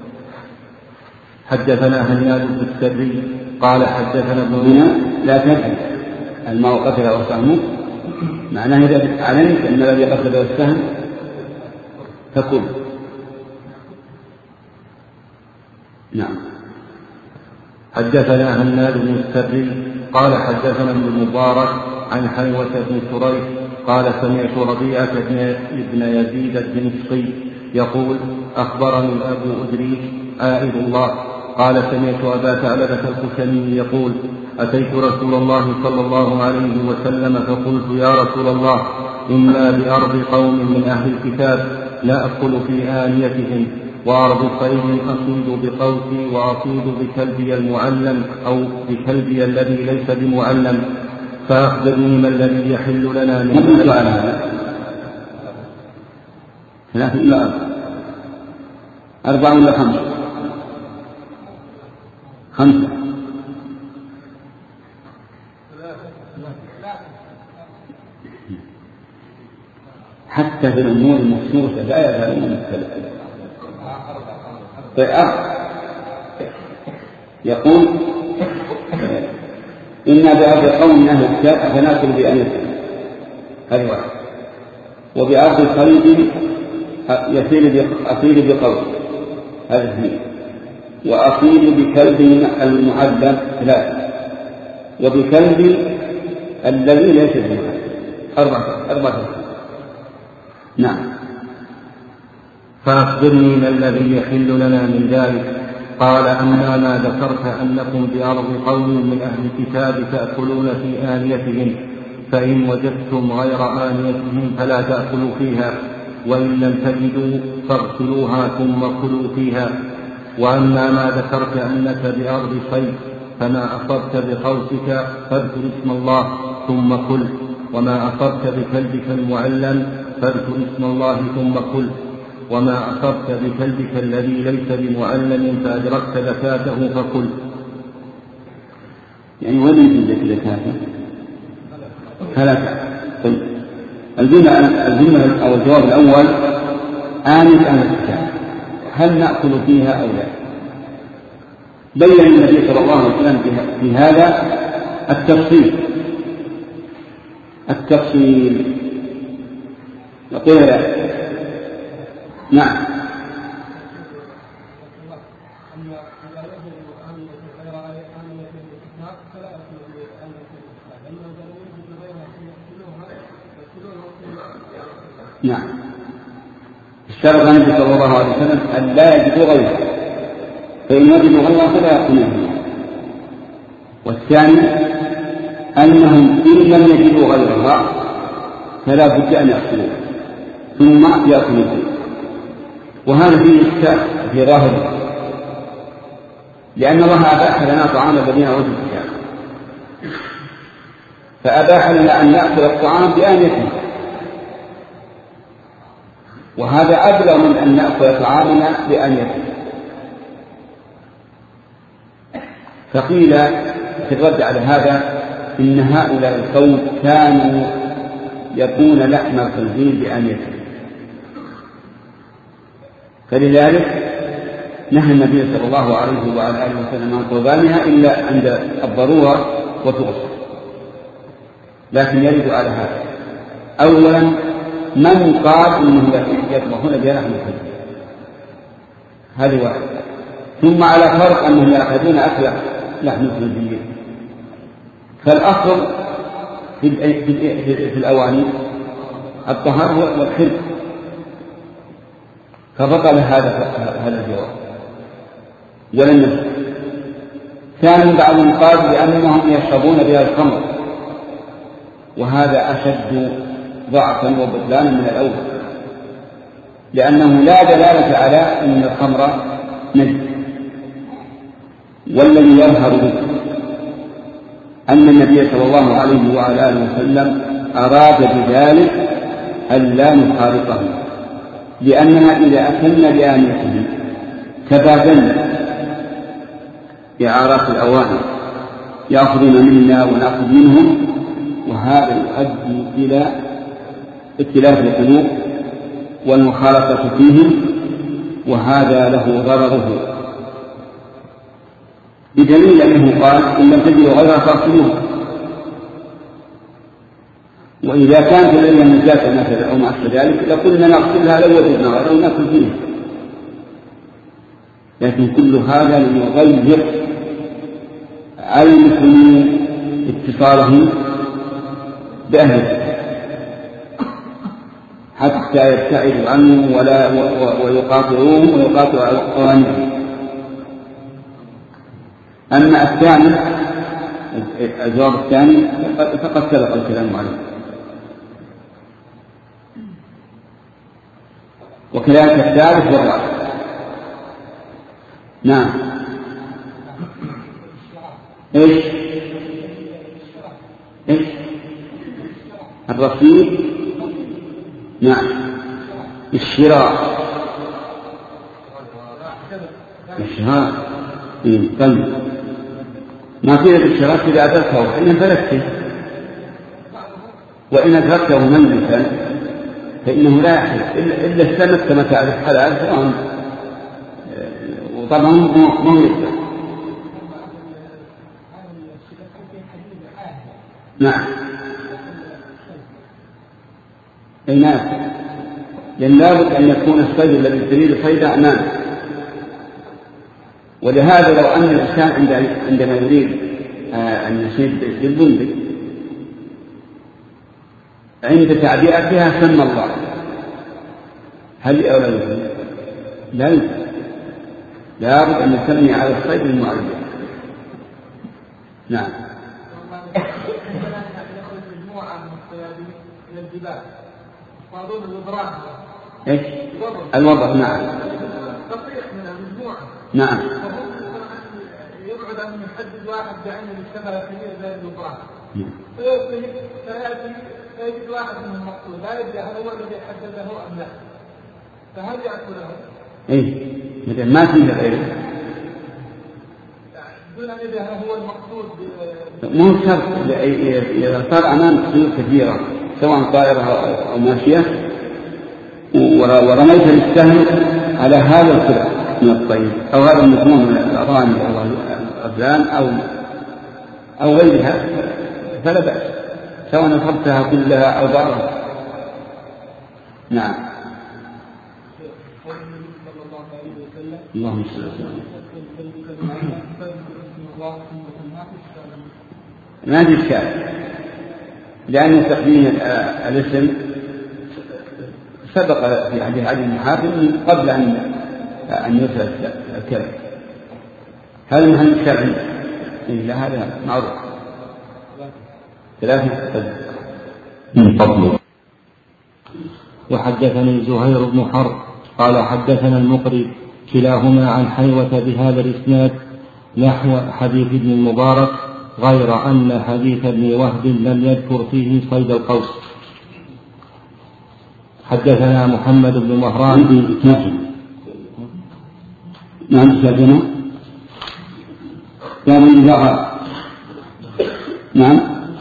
حدثنا هناد بن السري قال حدثنا ابن هنا لا تدري الماء قتله أو سهمه معناه إذا علمت أن الذي قتله السهم فقل. نعم. حدثنا هناد بن السري قال حدثنا ابن المبارك عن حيوة بن سريح قال سمعت ربيعة بن يزيد الدمشقي يقول أخبرني أبو إدريس عائد الله قال سمعت أبا ثعلبة الخشني يقول أتيت رسول الله صلى الله عليه وسلم فقلت يا رسول الله إنا بأرض قوم من أهل الكتاب نأكل في آنيتهم وأرض صيد أصيد بقوسي وأصيد بكلبي المعلم أو بكلبي الذي ليس بمعلم فأخبرني ما الذي يحل لنا من نقول على هذا ثلاثة إلى أربعة ولا خمسة خمسة حتى في الأمور المخصوصة لا يزالون مختلفين. طيب يقول إنا بأرض قوم من أهل الكتاب أفناكل بأنفسهم هذه واحد وبأرض صيد أصيل بقول هذا اثنين وأصيل بكلب المعلم ثلاثة وبكلب الذي ليس بمعلم أربعة أربعة نعم. فأخبرني ما الذي يحل لنا من ذلك؟ قال أما ما ذكرت أنكم بأرض قوم من أهل الكتاب تأكلون في آنيتهم، فإن وجدتم غير آنيتهم فلا تأكلوا فيها، وإن لم تجدوا فاغسلوها ثم كلوا فيها. وأما ما ذكرت أنك بأرض صيد فما أصبت بخوفك فاذكر اسم الله ثم كل، وما أصبت بكلبك المعلم فاذكر اسم الله ثم كل، وما أصبت بكلبك الذي ليس بمعلم فأدركت زكاته فكل. يعني وين يجب زكاته؟ ثلاثة. طيب الجملة الجملة أو الجواب الأول آنية أهل الكتاب هل نأكل فيها أو لا؟ بين النبي صلى الله عليه وسلم في هذا التفصيل التفصيل يقول لا. نعم. نعم. اشترط النبي صلى الله عليه وسلم أن لا يجدوا غيره، فإن وجدوا غيره فلا يأكلون. والثاني أنهم إن لم يجدوا غيرها فلا بد أن يأكلوا ثم يأكلوا. وهذا فيه إشكال في ظاهره، لأن الله أباح لنا طعام الذين أوتوا الكتاب، فأباح لنا أن نأكل الطعام بآنيته، وهذا أبلغ من أن نأكل طعامنا بآنيته. فقيل في الرد على هذا إن هؤلاء القوم كانوا يكون لحم الخنزير بآنيته، فلذلك نهى النبي صلى الله عليه وعلى آله وسلم عن قربانها إلا عند الضرورة وتغسل. لكن يرد على هذا أولا من قال إنه يطبخون بلحم الخنزير، هذه واحد. ثم على فرق أنهم يأخذون أكل لحم الخنزير، فالأصل في, في الأواني الطهارة والحرق، فبطل هذا هذا الجواب ولم يصح. ثانيا بعضهم قال بأنهم يشربون بها الخمر، وهذا أشد ضعفا وبطلانا من الأول، لأنه لا دلالة على أن الخمر نجس. والذي يظهر به أن النبي صلى الله عليه وعلى آله وسلم أراد بذلك أن لا نخالطه، لأننا إذا أكلنا بآنيته تبادلنا إعارات الأواني، يأخذون منا ونأخذ منهم، وهذا يؤدي إلى اختلاف القلوب والمخالطة فيهم، وهذا له ضرره، بدليل أنه قال إن لم تجدوا غيرها فاغسلوها. وإذا كانت لدينا النجاسة مثلا أو ما أشبه ذلك لقلنا نغسلها لو وجدنا غيرها ونأكل فيها، لكن كل هذا ليغير على المسلمين اتصالهم بأهل الكتاب حتى يبتعدوا عنهم ولا ويقاطعوهم ويقاطعوا أوانهم. أما الثاني الجواب الثاني فقد سبق الكلام عليه. وكذلك الثالث والرابع. نعم. ايش ايش الرصيد؟ نعم. الشراء الشراء طيب ما فيه الشراء إذا أدركه فإن فلته، وإن أدركته مملكا فإنه لا يحل إلا السمك كما تعرف حلال سواء، وطبعا ما هو يقدر. نعم. أي نعم، لأن لابد أن يكون الصيد الذي تريد صيده أمامه. ولهذا لو أن الإنسان عندما يريد أن يصيد بالبندق عند تعبئتها سمى الله هل أو لا لا يمكن، لابد أن نستغني على الصيد المعلم. نعم. ايش؟ الوضع. نعم. نعم. يبعد أن يحدد واحد بعينه بالشبه كبير زي الوضع. فيأتي فيأتي فيجد واحد من المقصود لا يدري هل هو الذي حدده أم لا. فهل يأكله؟ إيه. مثل ما فيه غيره. دون أن يدري هل هو المقصود. مو شرط إذا صار أمام خيول كثيرة سواء طائرة أو ماشية ورميت بالسهم على هذا الكلام من الطيب أو هذا المضمون من الأرانب أو الأبلان أو أو غيرها فلا بأس سواء أصبتها كلها أو بعضها. نعم. اللهم صل وسلم. ما في إشكال لأن تقديم الاسم سبق في حديث عدي بن حاتم قبل أن أن يرسل الكلب. هذا محل الشرعي إلا هذا معروف. ثلاثة من فضله. وحدثني زهير بن حرب قال حدثنا المقري كلاهما عن حيوة بهذا الإسناد نحو حديث ابن المبارك غير أن حديث ابن وهب لم يذكر فيه صيد القوس. حدثنا محمد بن مهران. نعم. شاهدنا يا من لغى. نعم.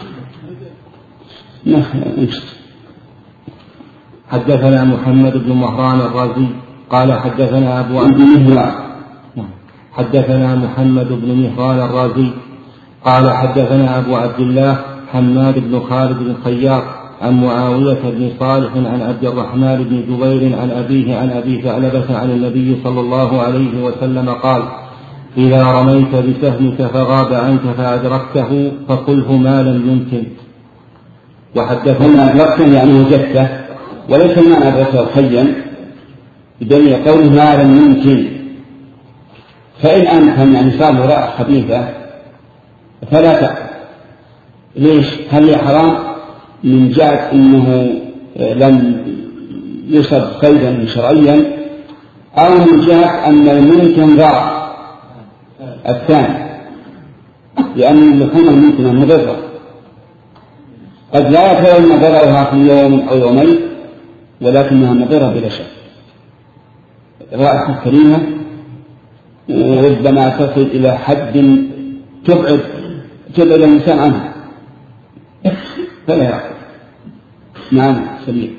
حدثنا محمد بن مهران الرازي قال حدثنا أبو عبد الله. حدثنا محمد بن مهران الرازي قال حدثنا أبو عبد الله حماد بن خالد بن خياط عن معاوية بن صالح عن عبد الرحمن بن جبير عن أبيه عن أبي ثعلبة عن النبي صلى الله عليه وسلم قال إذا رميت بسهمك فغاب عنك فأدركته فقله ما لم يمكن. وحدثنا أدركته يعني وجدته وليس ما أدركته حيا بدليل قوله ما لم يمكن. فإن أمكن يعني صار وراء خبيثة فلا تأكل. ليش؟ هل هي حرام من جهة أنه لم يصب صيدا شرعيا أو من جهة أن الممكن ضاع الثاني لأن اللحوم الممكنة مضرة قد لا يكون ضررها في يوم أو يومين ولكنها مضرة بلا شك. رائحة كريمة وربما تصل إلى حد تبعد تبعد الإنسان عنها فلا يأكل. نعم. سبيل.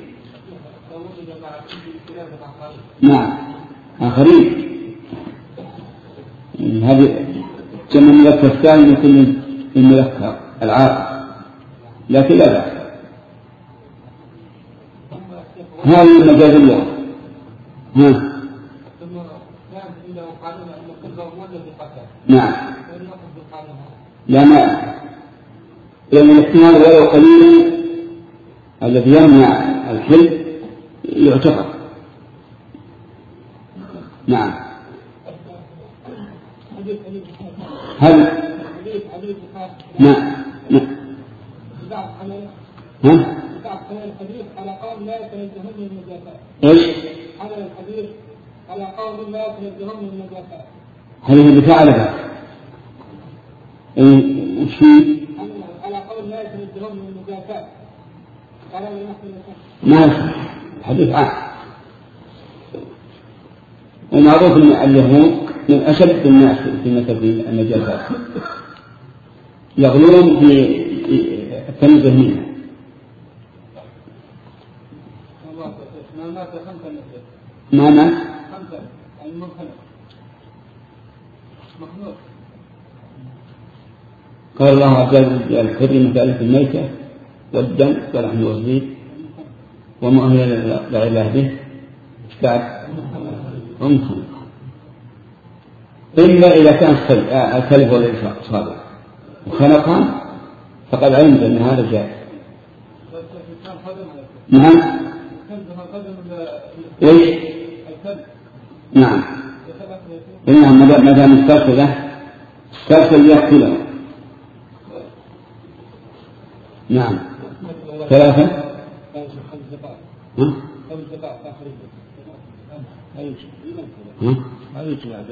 نعم. آخرين هذه جمع ملك الثاني مثل الملك العاقل لكن لا لا هذه المجاز اللغة. ها. نعم. لا ما لأن الاحتمال ولو قليل الذي يمنع الحل يعتقد. نعم. هل نعم نعم ها على قول لا يتنزهون من النجاسات. ايش؟ حمل الحديث على قول لا يتنزهون من النجاسات. هل هي بثعلبة؟ اي وش على قول لا يتنزهون من النجاسات. قال ما يصح حديث عام. ومعروف ان اليهود من اشد الناس في مثل النجاسات يغلون في التنزه منها. ما مات قال الله عز وجل حرمت عليكم الميتة والدم ولحم الخنزير وما أهل لغير به بعد أمكن إلا إذا كان الكلب ولا صادق وخنقا فقد علمت أن هذا جائز. نعم. ايش؟ نعم إنهم ما دام استرسله استرسل يقتله. نعم ثلاثة ها؟ ما يمكن ما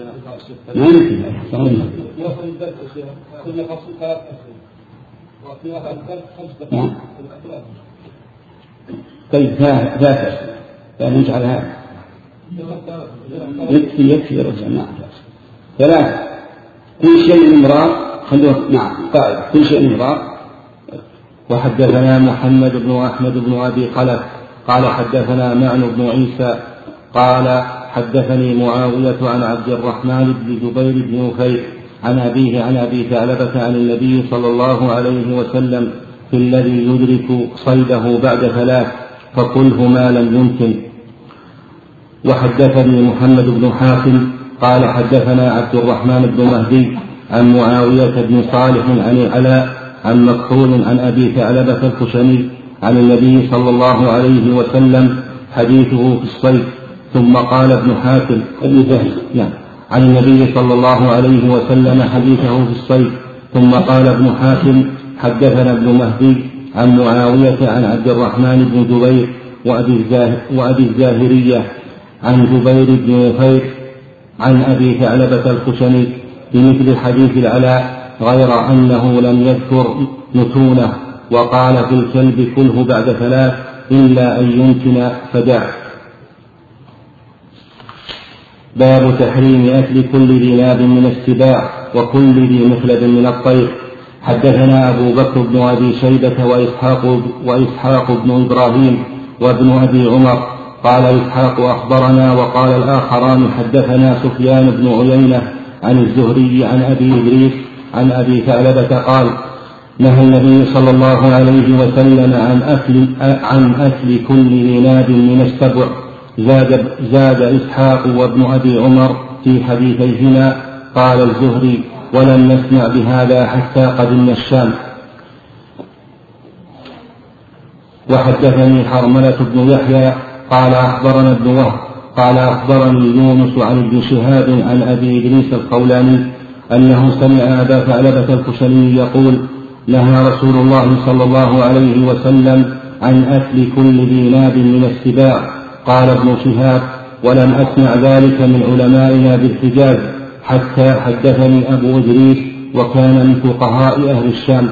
يمكن طيب ثلاثة فنجعل هذا يكفي يكفي يا رجل. نعم ثلاثة كل شيء مرار خلوه. نعم قائد كل شيء مرار. وحدثنا محمد بن أحمد بن أبي خلف قال حدثنا معن بن عيسى قال حدثني معاوية عن عبد الرحمن بن جبير بن نفير عن أبيه عن أبي ثعلبة عن النبي صلى الله عليه وسلم في الذي يدرك صيده بعد ثلاث فقله ما لم يمكن. وحدثني محمد بن حاتم قال حدثنا عبد الرحمن بن مهدي عن معاوية بن صالح عن العلاء عن مكحول عن أبي ثعلبة الخشني عن النبي صلى الله عليه وسلم حديثه في الصيد. ثم قال ابن حاتم يعني عن النبي صلى الله عليه وسلم حديثه في الصيد. ثم قال ابن حاتم حدثنا ابن مهدي عن معاوية عن عبد الرحمن بن جبير وأبي الزاهرية عن جبير بن نفير عن أبي ثعلبة الخشني بمثل حديث العلاء غير أنه لم يذكر نتونه وقال في الكلب كله بعد ثلاث إلا أن يمكن فدع. باب تحريم أكل كل ذي ناب من السباع وكل ذي مخلب من الطير. حدثنا أبو بكر بن أبي شيبة وإسحاق, وإسحاق بن إبراهيم وابن أبي عمر قال إسحاق أخبرنا وقال الآخران حدثنا سفيان بن عيينة عن الزهري عن أبي إدريس عن أبي ثعلبة قال نهى النبي صلى الله عليه وسلم عن أكل, عن أكل كل ذي ناب من السبع. زاد, زاد إسحاق وابن أبي عمر في حديثيهما قال الزهري ولم نسمع بهذا حتى قدمنا الشام. وحدثني حرملة بن يحيى قال أخبرنا ابن وهب قال أخبرني يونس عن ابن شهاب عن أبي إدريس الخولاني أنه سمع أبا ثعلبة الخشني يقول نهى رسول الله صلى الله عليه وسلم عن أكل كل ذي ناب من السباع. قال ابن شهاب ولم أسمع ذلك من علمائنا بالحجاز حتى حدثني أبو إدريس وكان من فقهاء أهل الشام.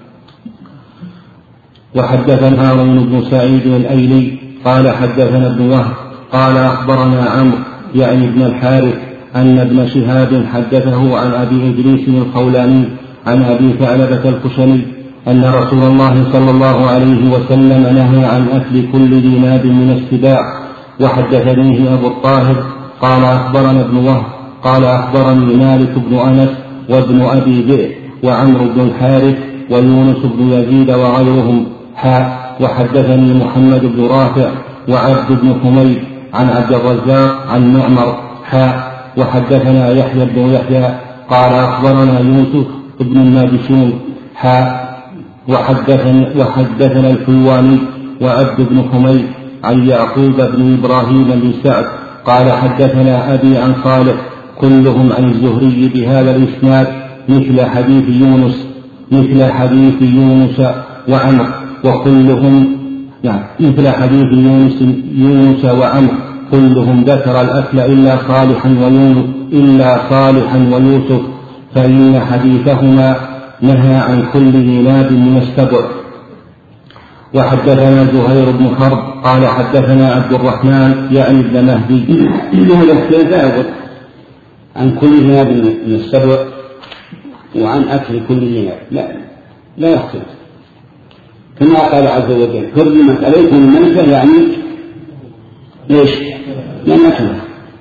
وحدثنا هارون بن سعيد الأيلي قال حدثنا ابن وهب قال أخبرنا عمرو يعني ابن الحارث أن ابن شهاب حدثه عن أبي إدريس الخولاني عن أبي ثعلبة الخشني أن رسول الله صلى الله عليه وسلم نهى عن أكل كل ذي ناب من السباع. وحدثنيه أبو الطاهر قال أخبرنا ابن وهب قال أخبرني مالك بن أنس وابن أبي ذئب وعمرو بن الحارث ويونس بن يزيد وغيرهم حاء. وحدثني محمد بن رافع وعبد بن حميد عن عبد الرزاق عن معمر حاء. وحدثنا يحيى بن يحيى قال أخبرنا يوسف بن الماجشون حاء. وحدثنا, وحدثنا الحلواني وعبد بن حميد عن يعقوب بن إبراهيم بن سعد قال حدثنا أبي عن صالح كلهم عن الزهري بهذا الإسناد مثل حديث يونس مثل حديث يونس وعمر وكلهم يعني مثل حديث يونس, يونس وعمر كلهم ذكر الأكل إلا صالحا ويونس إلا صالحا ويوسف فإن حديثهما نهى عن كل ذي ناب من السبع. وحدثنا زهير بن حرب قال حدثنا عبد الرحمن يعني ابن مهدي إنه الاختلاف عن كل ذي ناب من السبع وعن أكل كل ذي ناب لا لا يختلف كما قال عز وجل حرمت عليكم الميتة يعني ليش؟ لا نكله.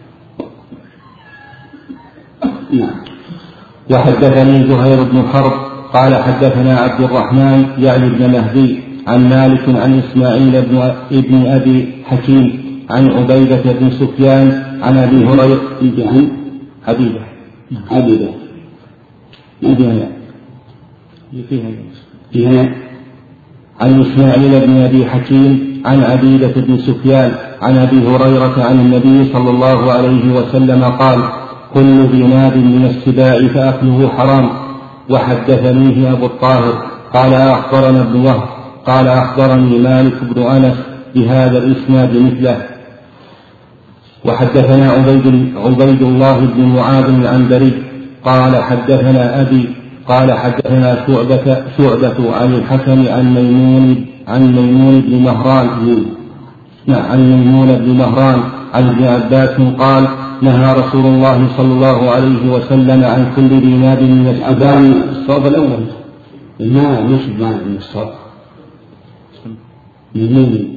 نعم. وحدثني زهير بن حرب قال حدثنا عبد الرحمن يعني ابن مهدي عن مالك عن إسماعيل بن ابن أبي حكيم عن عبيدة بن سفيان عن أبي هريرة عن عبيدة عبيدة ما فيها فيها فيها عن إسماعيل بن أبي حكيم عن عبيدة بن سفيان عن أبي هريرة عن النبي صلى الله عليه وسلم قال: كل ذي ناب من السباع فأكله حرام. وحدثنيه أبو الطاهر قال أخبرنا ابن وهب قال أخبرني مالك بن أنس بهذا الإسناد مثله. وحدثنا عبيد, عبيد الله بن معاذ العنبري قال حدثنا أبي قال حدثنا شعبة, شعبة عن الحكم عن ميمون عن ميمون بن مهران عن ميمون بن مهران عن ابن عباس قال: نهى رسول الله صلى الله عليه وسلم عن كل ذي ناب من الأذان. الصواب الأول ما مش بمعنى من الصواب ميمون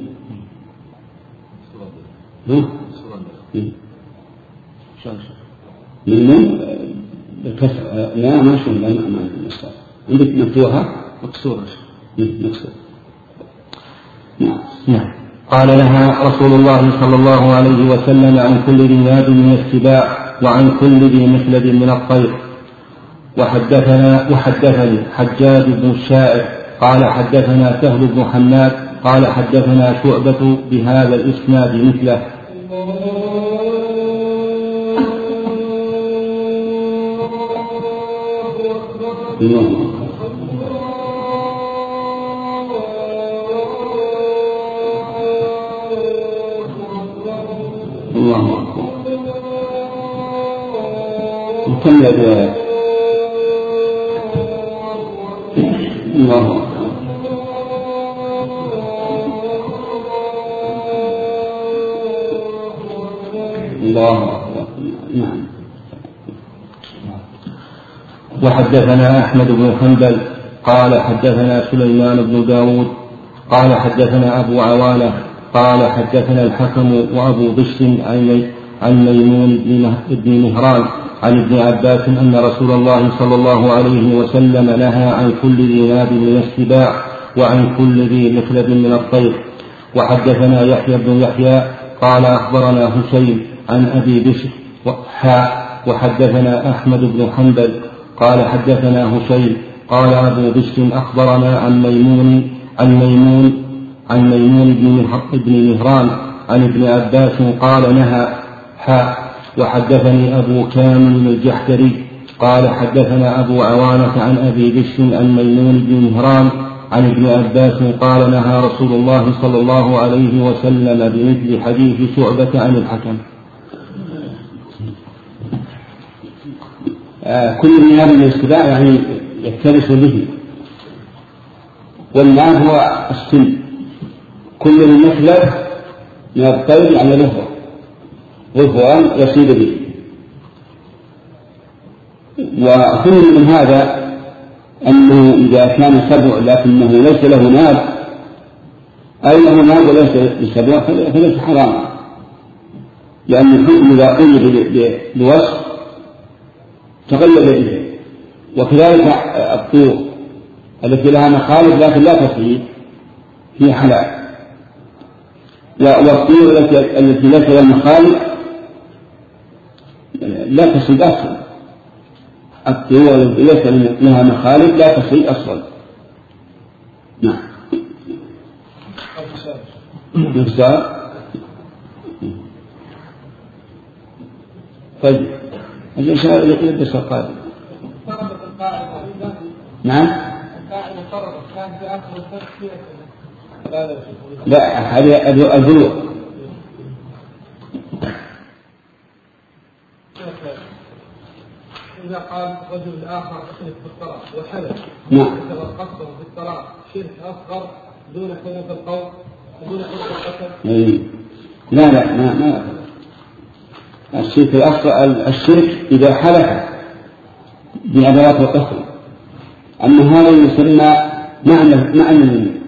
ميمون بالكسر لا ما شو لا ما الصواب عندك مفتوحة مكسورة مكسورة. نعم. قال: نهى رسول الله صلى الله عليه وسلم عن كل ذي ناب من السباع وعن كل ذي مخلب من الطير. وحدثنا وحدثني حجاج بن الشاعر قال حدثنا سهل بن حماد قال حدثنا شعبة بهذا الإسناد مثله. الله أكبر. كم الروايات؟ الله أكبر. الله أكبر. نعم. وحدثنا أحمد بن حنبل قال حدثنا سليمان بن داود قال حدثنا أبو عوانة قال حدثنا الحكم وأبو بشر عن ميمون بن مهران عن ابن عباس أن رسول الله صلى الله عليه وسلم نهى عن كل ذي ناب من السباع وعن كل ذي مخلب من الطير. وحدثنا يحيى بن يحيى قال أخبرنا هشيم عن أبي بشر حاء وحدثنا أحمد بن حنبل قال حدثنا هشيم قال أبو بشر أخبرنا عن ميمون عن ميمون عن ميمون بن مهران عن ابن عباس قال نهى حاء. وحدثني أبو كامل الجحدري قال حدثنا أبو عوانة عن أبي بشر عن ميمون بن مهران عن ابن عباس قال نهى رسول الله صلى الله عليه وسلم بمثل حديث شعبة عن الحكم. آه كل ناب من السباع يعني يفترس به، والناب هو السن. كل المخلب من الطير يعني ظهر ظهران يصيد به. وكل من هذا أنه إذا كان سبع لكنه ليس له ناب أي له ناب وليس بسبع فليس حراما، لأن الحكم إذا قيد بوصف تغلب إليه. وكذلك الطيور التي لها مخالب لكن لا تصيد هي حلال، والطيور التي ليس لها مخالب لا تصيد أصلا. الطيور التي ليس لها مخالب لا تصيد أصلا. نعم. يفسر. طيب الإنسان يلبس القادم. نعم. لا هذه البلوغ. إذا قال رجل الآخر احلف بالطلاق وحلف قصده بالطلاق شرك أصغر دون حلف القول دون حلف القسم. لا لا ما ما الشرك الأصغر الشرك إذا حلف بأدوات القسم، أما هذا يسمى معنى معنى اليمين،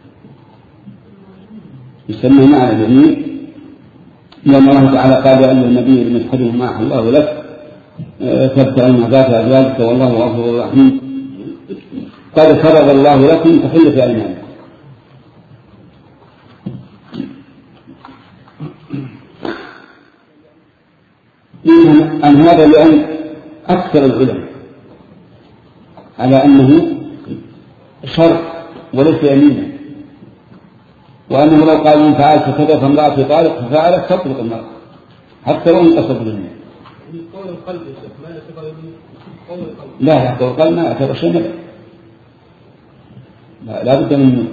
يسمى معنى اليمين، لأن الله تعالى قال يا أيها النبي لمن يحلف ما أحل الله لك تبتغي مرضات أزواجك والله غفور رحيم قد فرض الله لكم تحل في أيمانكم. أن هذا لأن أكثر العلماء على أنه شرط وليس يمينا، وأنه لو قال إن فعلت كذا فامرأتي طالق ففعلت تطلق المرأة حتى لو انقصد منها. قول القلب يا شيخ ما يعتبر قول القلب. لا قول القلب ما يعتبر شيء نبي. لا, لا بد من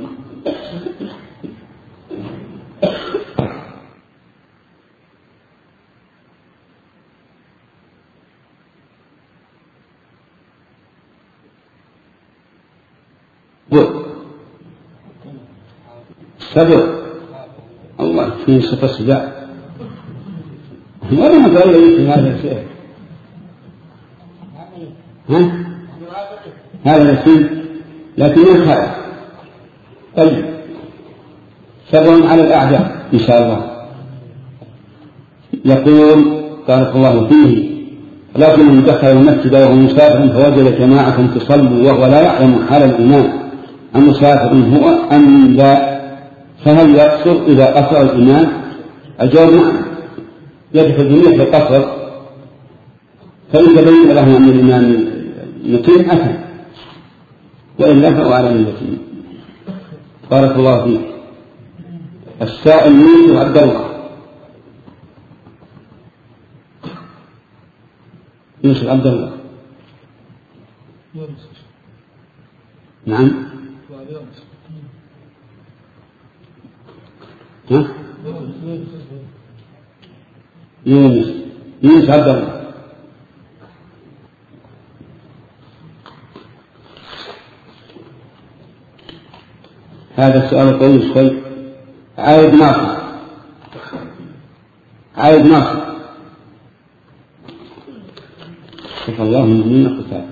السبع. الله في صفة السبع ولا متغير في هذا الشيء. ها؟ هذا الشيء لكن ينخالف. طيب سبع على الأعداء إن شاء الله. يقول بارك الله فيه لكن من دخل المسجد وهو مسافر فوجد جماعة تصلي وهو لا يعلم حال الإمام المسافر هو أم لا فهل يقصر إذا قصر الإمام؟ الجواب نعم يدخل جميع في القصر فإن تبين له أن الإمام متم أتى وإلا فهو على المتم. بارك الله فيك. السائل يوسف عبد الله يوسف عبد الله نعم ها؟ يونس يونس عبد الله. هذا السؤال طويل شوي. عايد ناصر عايد ناصر شوف الله من مين القتال.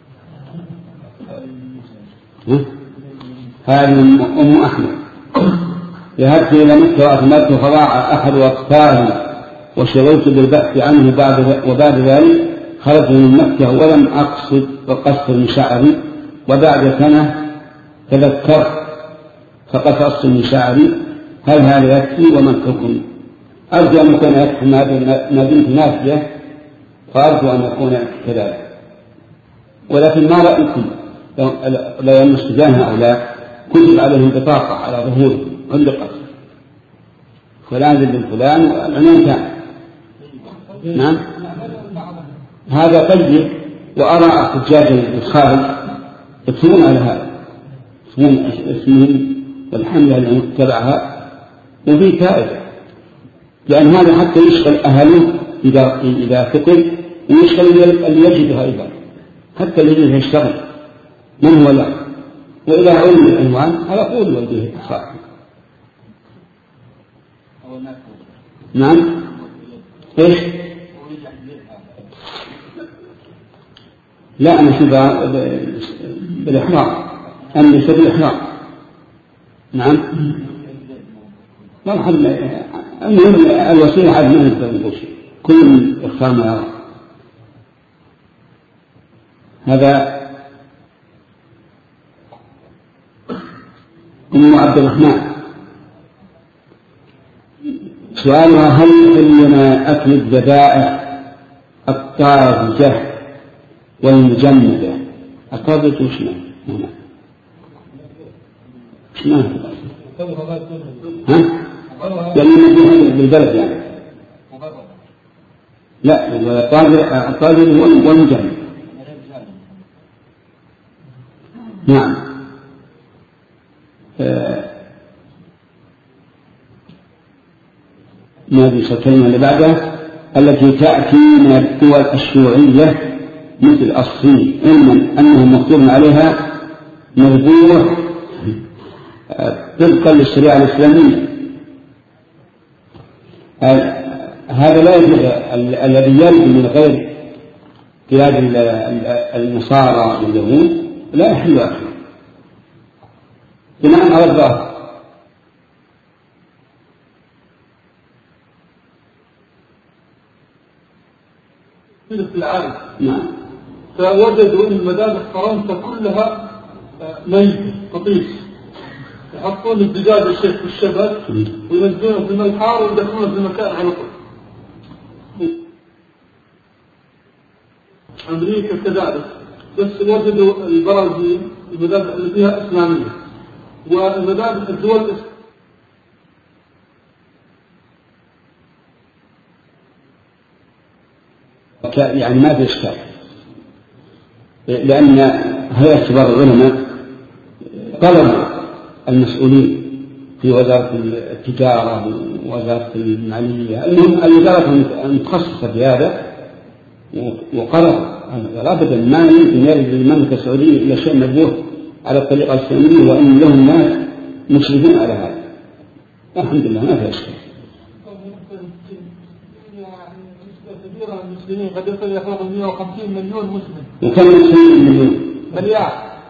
هذه أم أحمد ذهبت إلى مكة وأكملت فضاع أحد أطفالي وشغلت بالبحث عنه بعد وبعد ذلك خرجت من مكة ولم أقصد قصر من شعري وبعد سنة تذكرت فقصصت من شعري هل هذا يكفي وما الحكم؟ أرجو أن يكون يكفي ما دمت ناسية فأرجو أن يكون كذلك ولكن ما رأيكم لا يمس جانها أو لا كتب عليهم بطاقة على ظهورهم علقت فلان ذل فلان والعنوان كان نعم هذا طيب. وأرى حجاج الخارج يكتبون على هذا اسمهم اسمهم والحملة اللي تبعها وفي فائدة لأن هذا حتى يشغل أهله إذا إذا فقد ويشغل اللي يجدها أيضا حتى الذي يشتغل من هو لا وإذا علم العنوان على طول يوديه صاحبه. نعم إيش؟ لا أنا شبه بالإحرام أم بسبب الإحرام. نعم ما حد المهم الوسيلة حد ما نقدر نقول شيء كل من يختار ما يرى. هذا أم عبد الرحمن سؤالها هل لنا أكل الذبائح الطازجة والمجمدة؟ الطازجة وش معنى؟ وش معنى؟ ها؟ يعني نجيها بالبلد يعني لا الطازج والمجمد. نعم ما في الكلمة اللي بعدها التي تأتي من الدول الشيوعية مثل الصين علما أنهم مقدور عليها مذبوح طبقا للشريعة الإسلامية. هذا لا يجوز. الذي يرد من غير بلاد النصارى واليهود لا يحل أكله بناء على الظاهر. في العالم نعم فوجدوا أن المدارس فرنسا كلها ميتة قطيش يحطون الدجاج الشيخ في الشبك وينزلونه في الماء الحار ويدخلونه في المكان على طول. أمريكا كذلك بس وجدوا البرازيل المدارس اللي فيها إسلامية والمدارس الدول يعني ما في إشكال، لأن هيئة كبار العلماء طلب المسؤولين في وزارة التجارة ووزارة المالية الوزارات المتخصصة في هذا، وقرر لا بد ما يمكن يرد المملكة السعودية إلى شيء مذبوح على الطريقة الإسلامية، وإن لهم ناس مشرفين على هذا. الحمد لله ما في إشكال. المسلمين قد يصل إلى فوق مئة وخمسين مليون مسلم. وكم مسلمين مليون؟ مليار.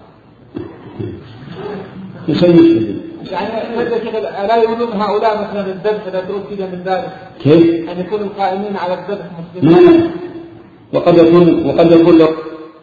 مسلمين مسلمين. يعني هذا كذا لا يقولون هؤلاء مثلا الذبح لا تؤكد من ذلك. كيف؟ أن يكون القائمين على الذبح مسلمين. نعم. وقد يكون وقد يكون له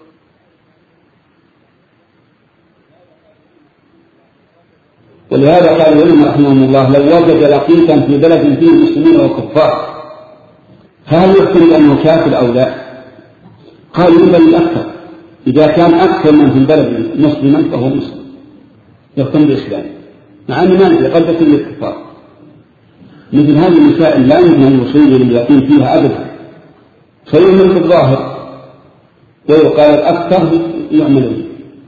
ولهذا قال العلماء رحمهم الله لو وجد لقيطا في بلد فيه مسلمين وكفار فهل يحكم أنه كافر أو لا؟ قالوا بل الأكثر، إذا كان أكثر من في البلد مسلما فهو مسلم يحكم بالإسلام، مع أن ما قد يكون للكفار. مثل هذه المسائل لا يمكن أن يصير لليقين فيها أبدا، فيؤمن بالظاهر ويقال الأكثر يعمل به.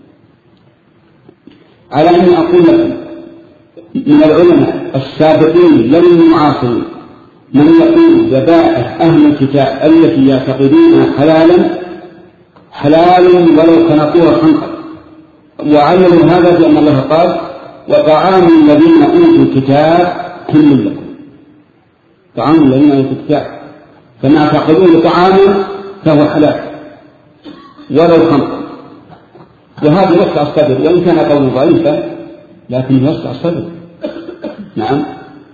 على أن أقول لكم من العلماء السابقين لم المعاصرين من يقول ذبائح أهل الكتاب التي يعتقدونها حلالا حلال ولو خنقوها خنقا، وعلموا هذا بأن الله قال وطعام الذين أوتوا الكتاب حل لكم. طعام الذين أوتوا الكتاب فما تعتقدون طعاما فهو حلال ولو خنقا، وهذا يوسع الصدر وإن كان قول ضعيفا لكن يوسع الصدر. نعم.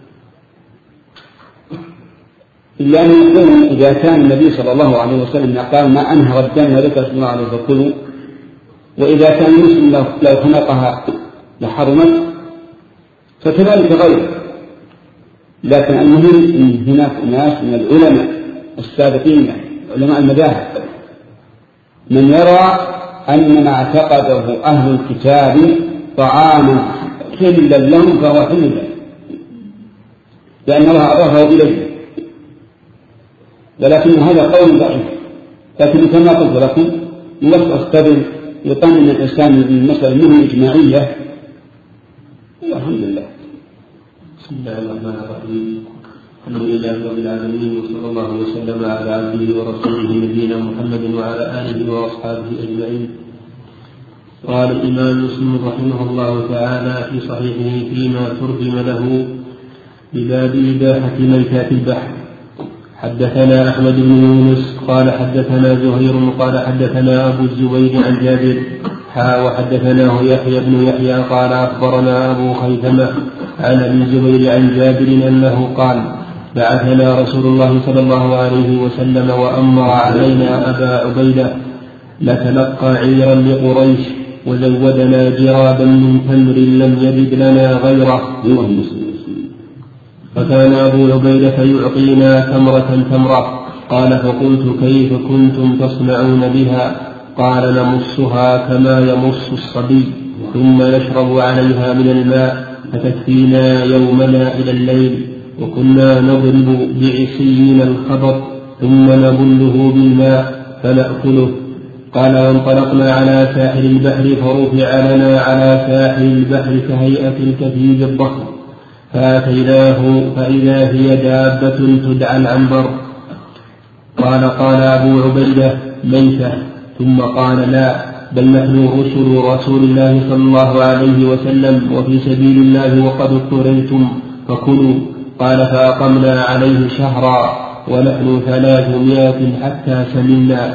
إلا أن يقول إذا كان النبي صلى الله عليه وسلم قال ما أنهر الدم ولك صلى الله عليه فكلوا، وإذا كان المسلم لو خنقها لحرمت، فكذلك غيره. لكن المهم أن هناك ناس من العلماء السابقين علماء المذاهب من يرى أن ما اعتقده أهل الكتاب طعاما حلا لهم فهو حل لهم، لأن الله أضافه إليه، ولكن هذا قول ضعيف. لكن كما قلت لكم يوسع الصدر يطمن الإنسان من المسألة منه إجماعية. الحمد لله. بسم الله الرحمن الرحيم. الحمد لله رب العالمين، وصلى الله وسلم على عبده ورسوله نبينا محمد وعلى آله وأصحابه أجمعين. قال الإمام مسلم رحمه الله تعالى في صحيحه فيما ترجم له بباب إباحة ميتات البحر: حدثنا أحمد بن يونس قال حدثنا زهير قال حدثنا أبو الزبير عن جابر حا وحدثناه يحيى بن يحيى قال أخبرنا أبو خيثمة عن أبي الزبير عن جابر أنه قال: بعثنا رسول الله صلى الله عليه وسلم وأمر علينا أبا عبيدة لتلقى عيرا لقريش وزودنا جرابا من تمر لم يجد لنا غيره. فكان أبو عبيدة يعطينا تمرة تمرة. قال: فقلت: كيف كنتم تصنعون بها؟ قال: نمصها كما يمص الصبي ثم نشرب عليها من الماء فتكفينا يومنا إلى الليل، وكنا نضرب بعصينا الخبط ثم نبله بالماء فنأكله. قال: وانطلقنا على ساحل البحر فرفع لنا على ساحل البحر كهيئة الكثيب الضخم، فأتيناه فإذا هي دابة تدعى العنبر. قال: قال أبو عبيدة: ميتة؟ ثم قال: لا، بل نحن رسل رسول الله صلى الله عليه وسلم وفي سبيل الله وقد اضطررتم فكلوا. قال: فأقمنا عليه شهرا ونحن ثلاثمائة حتى سمنا.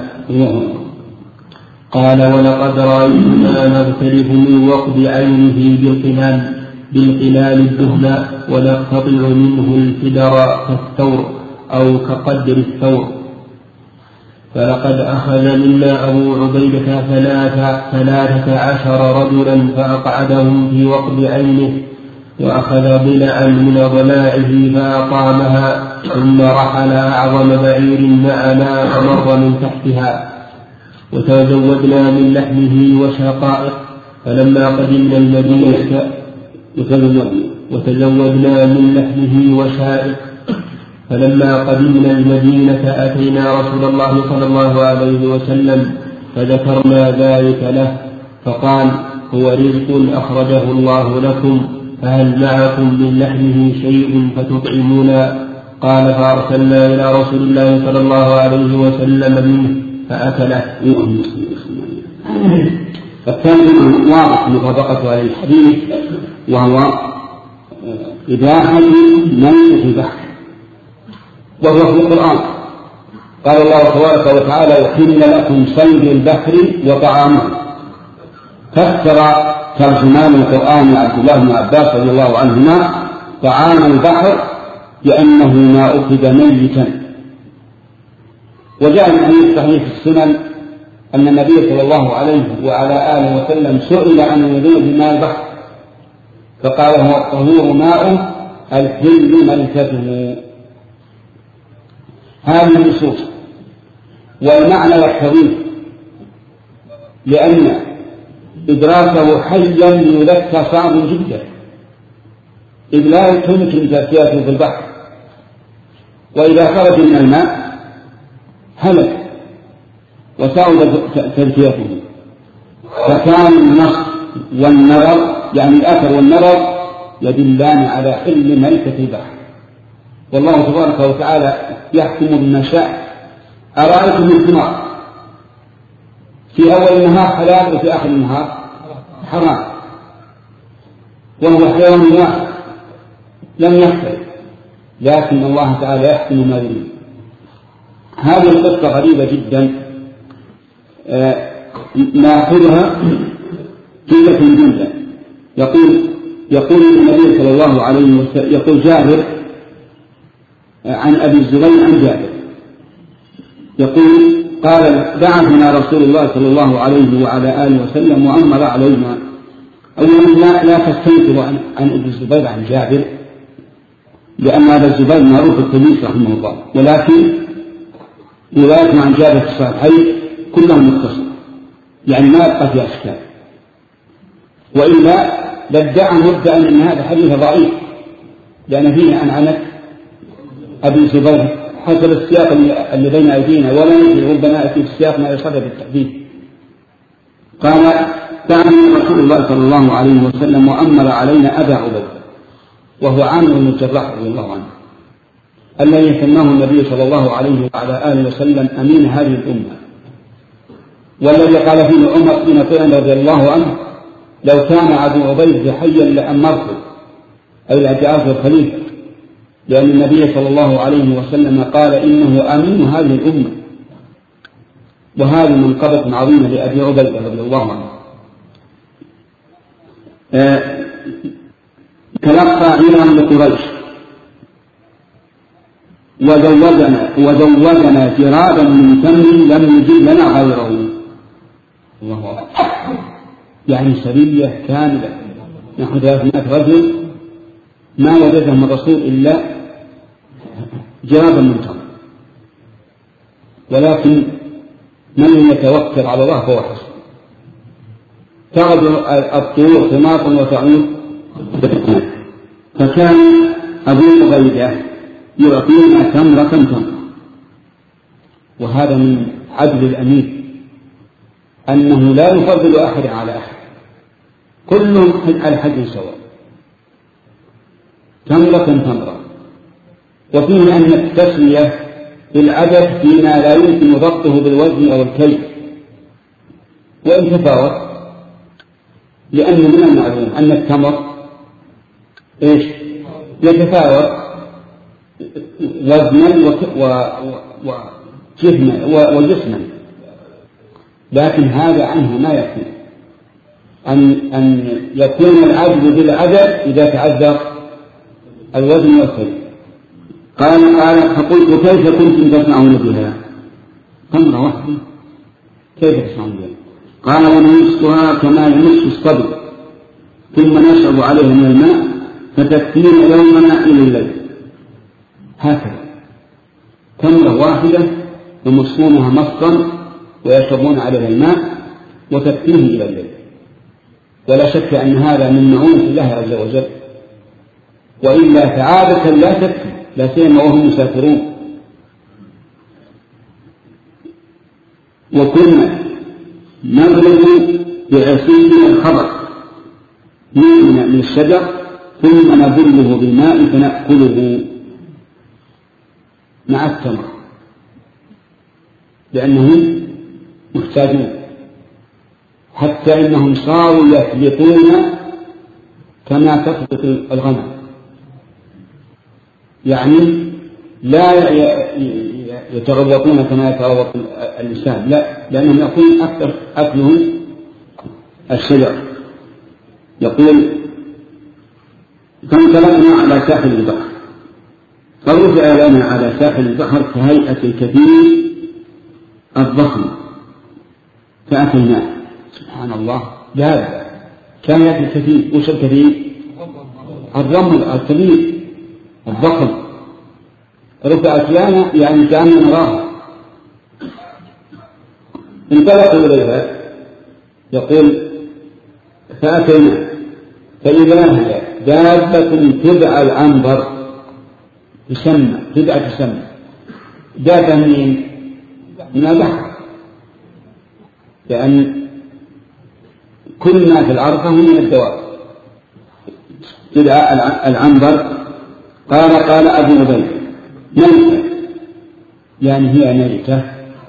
قال: ولقد رأيتنا نغترف من وقد عينه بالقلال بالقلال الدهن ونقتطع منه الفدر كالثور أو كقدر الثور. فلقد أخذ منا أبو عبيدة ثلاثة, ثلاثة عشر رجلا فأقعدهم في وقد عينه، وأخذ ضلعا من ضلاعه فأقامها، ثم رحل أعظم بعير معنا فمر من تحتها، وتزودنا من لحمه وشقائق. فلما قدمنا المدينة وتزودنا من لحمه وشائق فلما قدمنا المدينة أتينا رسول الله صلى الله عليه وسلم فذكرنا ذلك له فقال هو رزق أخرجه الله لكم فهل معكم من لحمه شيء فتطعمونا؟ قال فأرسلنا إلى رسول الله صلى الله عليه وسلم منه فأكله. فالثالث واضح مطابقته على الحديث وهو إباحة ميتة البحر وهو في القرآن. قال الله تبارك وتعالى يحل لكم صيد البحر وطعامه. فسر ترجمان القرآن عبد الله بن عباس رضي الله عنهما طعام البحر لأنه ما أخذ ميتا. وجاء من حديث صحيح في السنن أن النبي صلى الله عليه وعلى آله وسلم سئل عن الوضوء بماء البحر فقال هو الطهور ماءه الحل ميتته. هذه النصوص والمعنى يقتضيه لأن إدراكه حيا ليذكى صعب جدا إذ لا يمكن تزكيته في البحر وإذا خرج من الماء هلك وساعد تزكيته. فكان النص والنظر يعني الأثر والنظر يدلان على حل ميتة البحر. والله تبارك وتعالى يحكم بما شاء. أرأيتم الثمار في أول النهار حلال وفي آخر النهار حرام وهو حيوان واحد لم يختلف لكن الله تعالى يحكم ما يريد. هذه القصة غريبة جدا نأخذها جملة جملة. يقول يقول النبي صلى الله عليه وسلم يقول جابر عن أبي الزبير عن جابر يقول قال بعثنا رسول الله صلى الله عليه وعلى آله وسلم وأمر علينا. أولا لا, لا تستنكر عن, عن أبي الزبير عن جابر لأن هذا الزبير معروف التلميذ رحمه الله ولكن رواية عن جابر في الصحيحين كلهم متصل يعني ما يبقى فيها أشكال. وإلا لادعى مدعي أن هذا حديث ضعيف لأن فيه عن عنك أبي الزبير حسب السياق اللي بين أيدينا ولا يجري ربما في السياق ما يصدر بالتحديد. قال دعنا رسول الله صلى الله عليه وسلم وأمر علينا أبا عبيدة وهو عامر بن الجراح رضي الله عنه الذي سماه النبي صلى الله عليه وعلى آله وسلم أمين هذه الأمة والذي قال فيه عمر بن طيان رضي الله عنه لو كان أبو عبيدة حيا لأمرته أي لأجعله الخليفة لأن النبي صلى الله عليه وسلم قال إنه أمين هذه الأمة. وهذه منقبة عظيمة لأبي عبيدة رضي الله عنه. أه تلقى عيرا لقريش وزوجنا وزوجنا جرابا من تمر لم يجد لنا غيره. الله أكبر. يعني سرية كاملة نحو ثلاثمائة رجل ما وجدهم الرسول إلا جرابا من تمر ولكن من يتوكل على الله فهو حسن. تغدو الطيور ثمار وتعود فكان أبو عبيدة يعطينا تمرة تمرة. وهذا من عدل الأمير أنه لا يفضل أحد على أحد كلهم على حد سواء تمرة تمرة. وفيه أن التسمية بالعدد فيما لا يمكن ضبطه بالوزن أو الكيل وإن تفاوت لأن من المعلوم أن التمر إيش يتفاوت وزنا وجسما لكن هذا عنه ما يكون أن, أن يكون العدل بالعدد إذا تعذر الوزن والكيل. قال قال فقلت كيف كنتم تصنعون بها؟ تمرة واحدة كيف تصنعون بها؟ قال ونمسها كما يمس الصدر ثم نشرب عليها من الماء فتكفينا يومنا إلى الليل. هكذا تمرة واحدة يمصونها مصا ويشربون عليها الماء وتكفيه إلى الليل. ولا شك أن هذا من معونة الله عز وجل وإلا فعادة لا تكفي لا سيما وهم مسافرون. وكنا نضرب بعصينا الخبر من الشجر ثم نبله بالماء فنأكله مع التمر لأنهم محتاجون، حتى إنهم صاروا يفلطون كما تفلط الغنم، يعني لا يتغوطون كما يتغوط الإنسان، لا، لأنهم يكون أكثر أكلهم الشجر. يقول فانطلقنا على ساحل البحر فرجع لنا على ساحل البحر كهيئة الكبير الضخم فأكلناه. سبحان الله، جاب كان يأكل كثير. وش الكثير؟ الرمل الكبير الضخم. رفعت لنا يعني كأننا نراها. انطلقوا إليها. يقول فأتينا فإذا هي دابة تدعى العنبر تسمى تدعى تسمى دابة من من البحر، لأن كل ما في الأرض فهو من الدواب. تدعى العنبر. قال قال أبو عبيد ميتة، يعني هي ميتة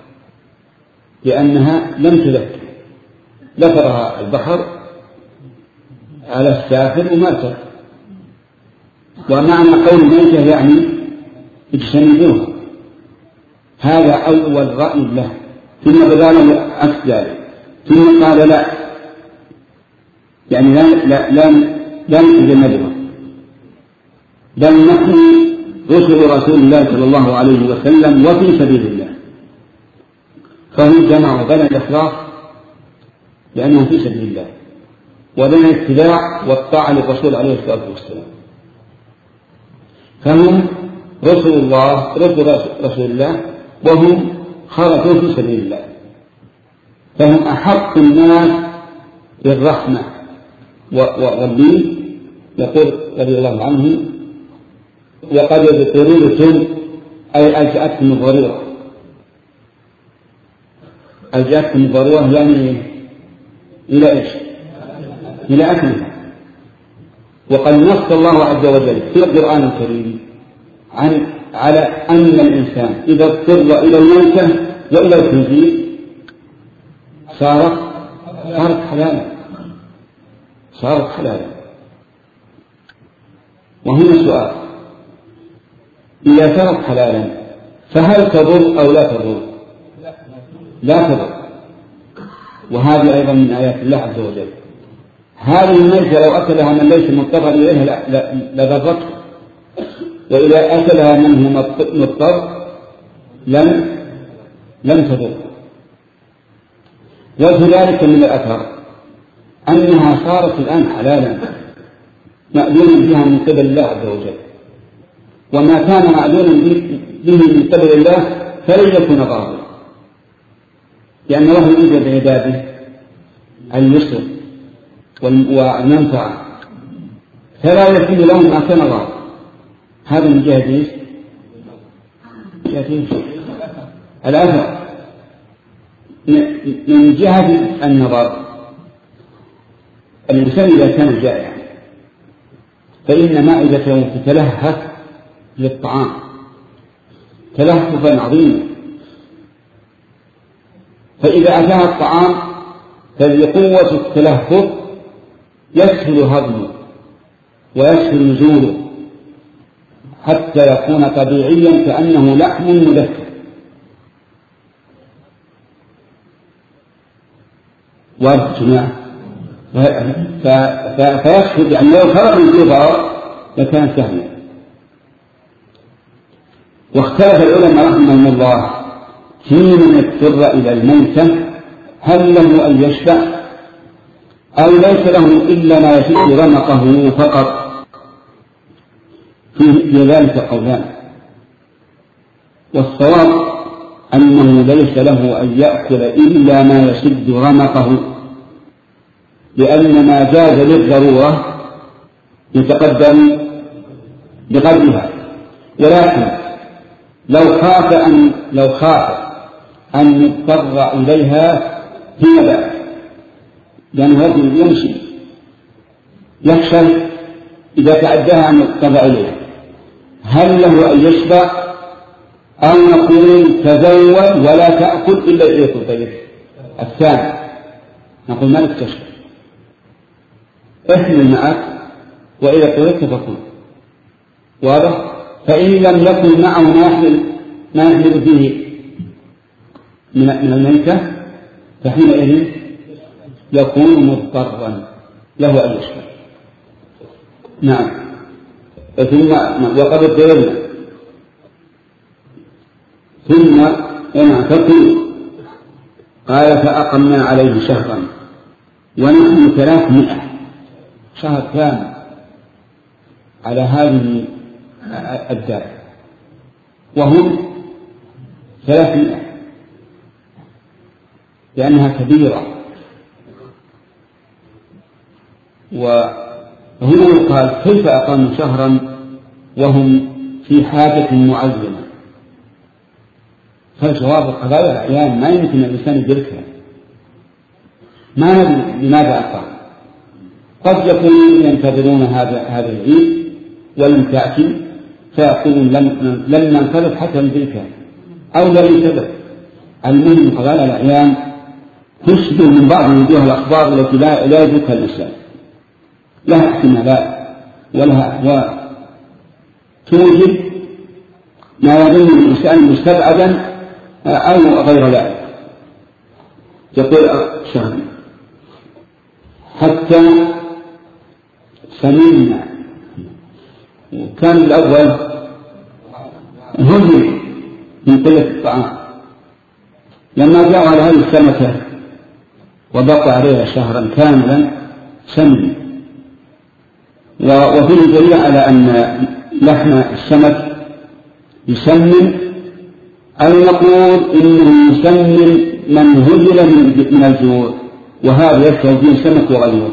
لأنها لم تذكر، ذكرها البحر على السافر وماتت. ومعنى قول ميتة يعني اجتنبوها. هذا أول رأي له، ثم بدال عكس ذلك، ثم قال لا، يعني لا لا لا لا نتجنبها، بل نحن رسل رسول الله صلى الله عليه وسلم وفي سبيل الله. فهم جمعوا بين الإخلاص لأنه في سبيل الله، وبين الاتباع والطاعة للرسول عليه الصلاة والسلام. فهم رسل الله رسل رسول الله وهم خرجوا في سبيل الله، فهم أحق الناس بالرحمة والدين. يقول رضي الله عنه وقد ضرورة أي ألجأتكم الضرورة. ألجأتكم الضرورة يعني إلى إيش؟ إلى أكلها. وقد نص الله عز وجل في القرآن الكريم عن على أن الإنسان إذا اضطر إلى الميتة وإلى الخنزير صارت صارت حلالا صارت حلالا. وهنا سؤال: إذا صارت حلالا فهل تضر أو لا تضر؟ لا تضر. وهذه أيضا من آيات الله عز وجل. هذه الميتة لو أكلها من ليس مضطرا إليها لضرته، وإذا أكلها من هو مضطر لم لم تضر. وفي ذلك من الأثر أنها صارت الآن حلالا مأذون بها من قبل الله عز وجل، وما كان مأذونا به من قبل الله فلن يكون ضارا، لأن الله يوجد بعباده اليسر والمنفعة، فلا يكون لهم ما كان ضارا. هذا من جهة ايش؟ الأثر. من جهة النظر، الإنسان إذا كان جائعا فإن معدته تتلهف للطعام تلهفا عظيما، فإذا أتاها الطعام فبقوة التلهف يسهل هضمه ويسهل نزوله حتى يكون طبيعيا كأنه لحم مذكر. وارتجنا فيشهد أن لو خرج من الكبار لكان سهلا. واختلف العلماء رحمهم الله في من اضطر إلى الميتة هل له أن يشبع أو ليس له إلا ما يشد رمقه فقط. في ذلك قولان، والصواب أنه ليس له أن يأكل إلا ما يشد رمقه، لأن ما جاز للضرورة يتقدم بقدرها، ولكن لو خاف أن لو خاف أن يضطر إليها هي بأس، لأنه رجل يمشي يخشى إذا تعداها أن يضطر إليها، هل له أن يشبع أو نقول تزود ولا تأكل إلا إذا تطيب؟ الثاني نقول ما لك تشبع، احمل معك وإذا طلبت فكل. واضح؟ فإن لم يكن معه ما يحمل ما يحمل فيه من الميتة فحينئذ يكون مضطرا له أن يشبع. نعم. ثم وقد ابتلينا ثم أنا تقول قال فأقمنا عليه شهرا ونحن ثلاثمائة شهر كامل على هذه الدار وهم ثلاثمائة لأنها كبيرة. وهنا يقال كيف أقاموا شهرا وهم في حاجة معينة؟ فالجواب قضايا الأعيان ما يمكن الإنسان يدركها، ما ندري لماذا أقام. قد يكونون ينتظرون هذا هذا العيد ولم تأتي فيقولون لم لم ننطلق حتى ندركها أو لا ينتظر. المهم قضايا الأعيان تشبه من بعض وجوه الأخبار التي لا لا يدركها الإنسان، لها احتمالات ولها أحوال توجد ما يظن الإنسان مستبعدا أو غير ذلك. يقول شهر حتى سمعنا، وكان الأول هزم من قلة الطعام، لما جاءوا على هذه السنة وبقى عليها شهرا كاملا سمن. وفيه دليل على أن لحم السمك يسمن أو نقول إنه يسمن من هجل من الجوع، وهذا يشتهي فيه السمك وغيره.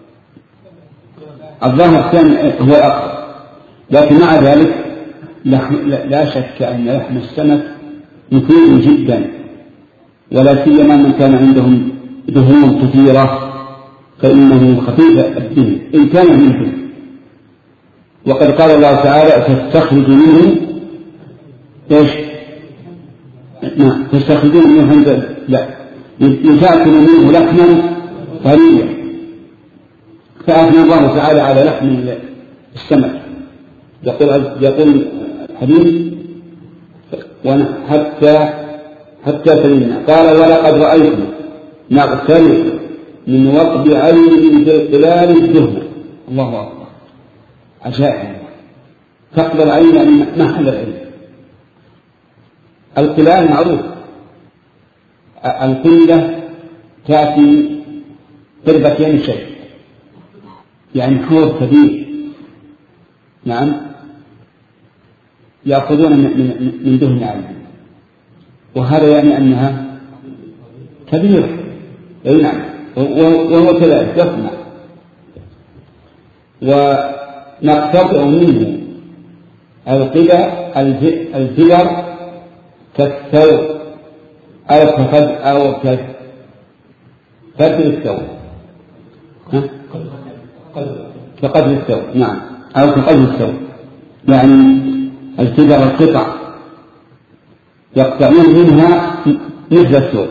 الظاهر كان هو أقرب، لكن مع ذلك لا شك أن لحم السمك مفيد جدا، ولا سيما من كان عندهم دهون كثيرة فإنه خفيف الدهن إن كان منه. وقد قال الله تعالى تستخرج منه ايش؟ نعم تستخرجون منه حمد لا يتأكل منه لحما طريا، فأثنى الله تعالى على لحم السمك. يقول يقول الحديث حتى حتى سلمنا. قال ولقد رأيتم نغترف من وقب عين خلال الدهن. الله أكبر، عجائب. تقبل العين يعني محل العين. القلال معروف، القلة تأتي قربتين شيء يعني حوض كبير. نعم يأخذون من, من دهن عين، وهذا يعني أنها كبيرة. أي نعم، وهو كذلك يصنع. ونقتطع منه القلة الجبر كالثوب أو كفد أو كفد الثوب كقدر الثوب. نعم أو كقدر الثوب، يعني الكبر القطع يقطعون منها مثل الثوب،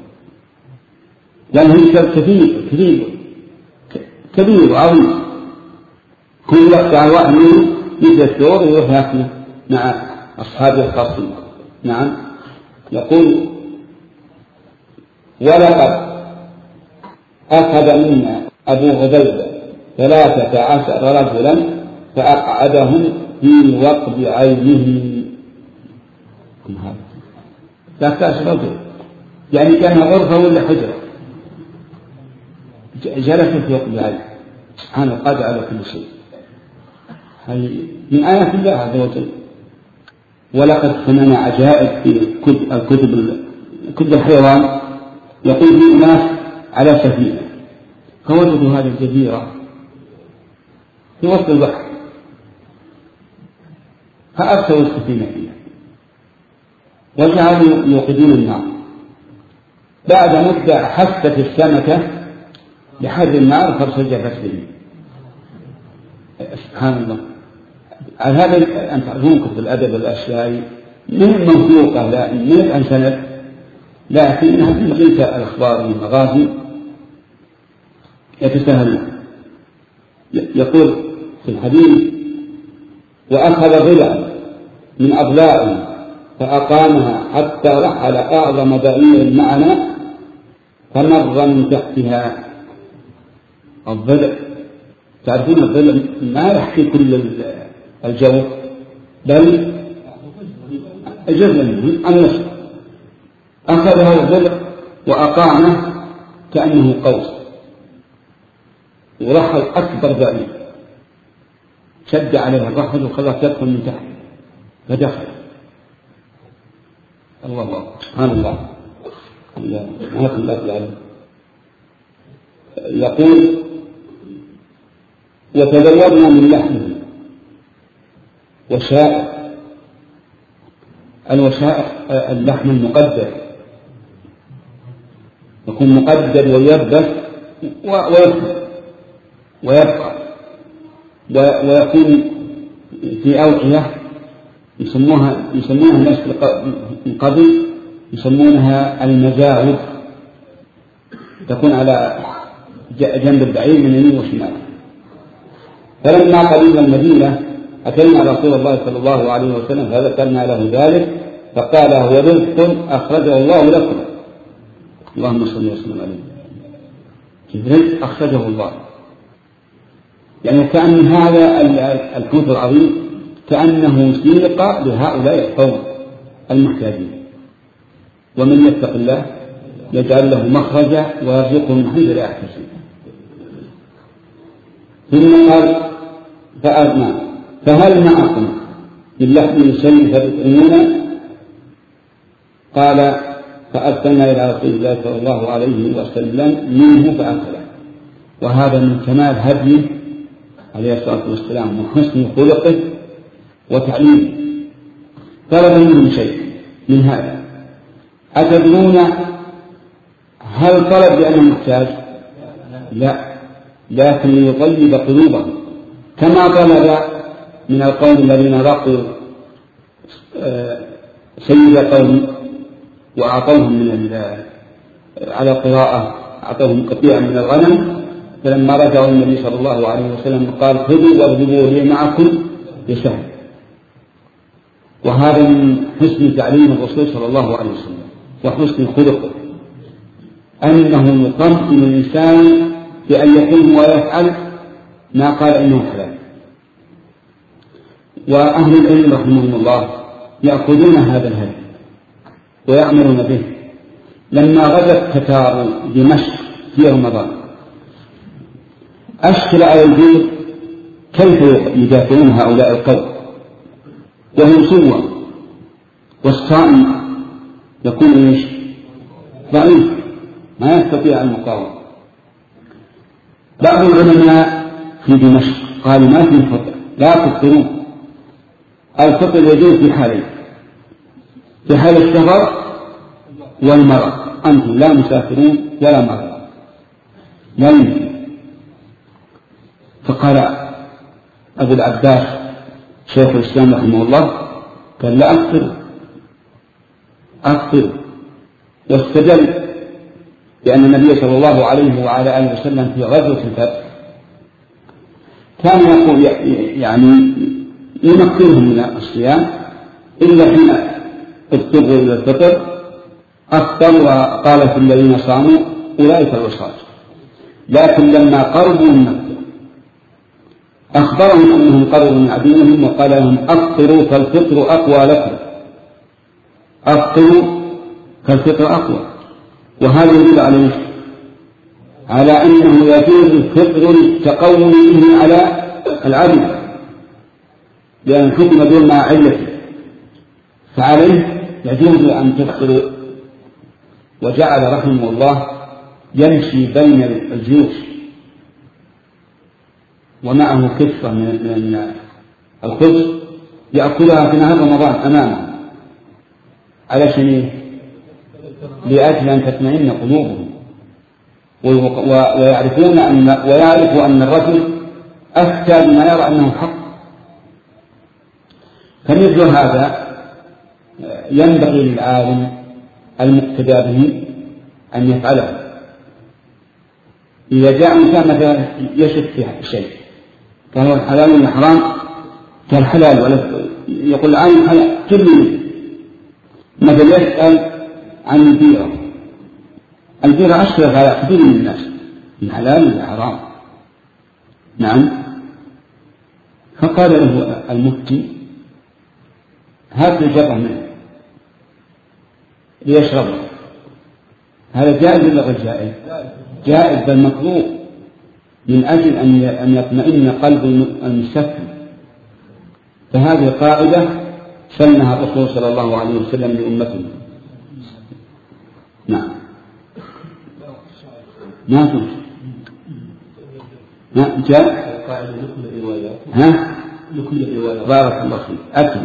لأنه كثير كثير كبير وعظيم، كل يقطع واحد منه مثل الثوب ويروح يأكله مع أصحابه الخاصين. نعم يقول ولقد أخذ منا أبو عبيدة ثلاثة عشر رجلا فأقعدهم في وقب عينه. ثلاثة عشر رجل يعني كان غرفة ولا حجرة، جلس في وقب عينه. سبحانه قادر على كل شيء، هذه من آيات الله عز وجل. ولقد سمعنا عجائب في الكتب كتب الحيوان. يقول في ناس على سفينة فوجدوا هذه الجزيرة في وسط البحر، فأبتوا السفينة فيها وجعلوا يوقدون النار. بعد مدة حست السمكة لحد النار فارتجفت به. سبحان الله. على هذا أن تعرفون كتب الأدب الأشياء من مخلوقة لا من الأنسنة، لكنها من جنس الأخبار والمغازي يتساهلون. يقول في الحديث: وأخذ ضلعا من أضلاع فأقامها حتى رحل أعظم بعير معنا فمر من تحتها. الضلع تعرفون الضلع ما يحكي كل الجو بل جزء منه النصف. أخذ هذا الضلع وأقامه كأنه قوس ورحل أكبر بعير، شد عليها الرحل وخلاص تدخل من تحت فدخل. الله الله سبحان الله. يقول: وتزودنا من لحمه وشائع. الوشائع اللحم المقدر يكون مقدر ويبس ويبقى ويبقى ويكون في أوعية يسموها يسمونها الناس من قبل يسمونها المزاود، تكون على جنب البعير من يمين وشمال. فلما قدمنا المدينة أتينا رسول الله صلى الله عليه وسلم فذكرنا له ذلك فقال: هو رزق أخرجه الله لكم. اللهم صل وسلم عليه. رزق أخرجه الله، يعني كأن هذا الحوت العظيم كأنه سيق لهؤلاء القوم المحتاجين. ومن يتق الله يجعل له مخرجا ويرزقه من حيث لا يحتسب. ثم قال: فأرنا فهل معكم من لحم شيء فتطعمون؟ قال: فأرسلنا إلى رسول الله صلى الله عليه وسلم منه فأكله. وهذا من كمال هديه عليه الصلاة والسلام وحسن خلقه وتعليمه. طلب منهم شيء من هذا. أتدرون هل طلب لأنه محتاج؟ لا، لكن ليطيب قلوبهم، كما طلب من القوم الذين رقوا سيد قوم وأعطوهم من على قراءة أعطوهم قطيعا من الغنم، فلما رجعوا النبي صلى الله عليه وسلم قال: خذوا واضربوا لي معكم بسهم. وهذا من حسن تعليم الرسول صلى الله عليه وسلم وحسن خلقه، أنه يطمئن الإنسان بأن يقوم ويفعل ما قال إنه حلال. وأهل العلم رحمهم الله يأخذون هذا الهدي ويعملون به. لما غزت تتار دمشق في رمضان أشكل على الجيل كيف يدافعون هؤلاء القوم وهم سوى، والصائم يكون إيش؟ ضعيف ما يستطيع المقاومة. بعض العلماء في دمشق قالوا: ما في فطر، لا تفطرون. الفطر يجوز في حالين: في حال السفر والمرض. أنتم لا مسافرون ولا مرضى، لا يمكن. فقال أبو العباس شيخ الإسلام رحمه الله قال: لا أفطر أفطر واستدل بأن النبي صلى الله عليه وعلى آله وسلم في غزوة الفتح كان يقول يعني يمكنهم من الصيام إلا حين اضطروا إلى الفطر أفطر وقال في الذين صاموا أولئك العصاة. لكن لما قربوا من مكة أخبرهم أنهم قربوا من عدوهم وقال لهم: أفطروا فالفطر أقوى لكم، أفطروا فالفطر أقوى. وهذا يدل على على أنه يجوز الفطر للتقوم به على العدو، لأن الحكم دون مع علته، فعليه يجوز أن تفطر. وجعل رحمه الله يمشي بين الجيوش ومعه كفة من الخبز يأكلها في نهار رمضان أمامه على شيء لأجل أن تطمئن قلوبهم ويعرفون أن ويعرف أن الرجل أفتى بما يرى أنه حق. فمثل هذا ينبغي للعالم المقتدى به أن يفعله. إذا جاء إنسان مثلا يشك في شيء كان هو الحلال ولا حرام كان حلال ولا يقول الآن حلال كله مثلا يسأل عن البيرة البيرة أشكلت على كثير من الناس الحلال ولا حرام. نعم. فقال له المفتي هات الجرة منه ليشربه. هذا جائز ولا غير جائز؟ جائز بل مطلوب من أجل أن يطمئن قلب المستفتي. فهذه قاعدة سنها الرسول صلى الله عليه وسلم لأمته. نعم. ما تنسى نعم جاء قاعدة لكل الروايات. ها لكل الروايات. بارك الله فيك. أكمل.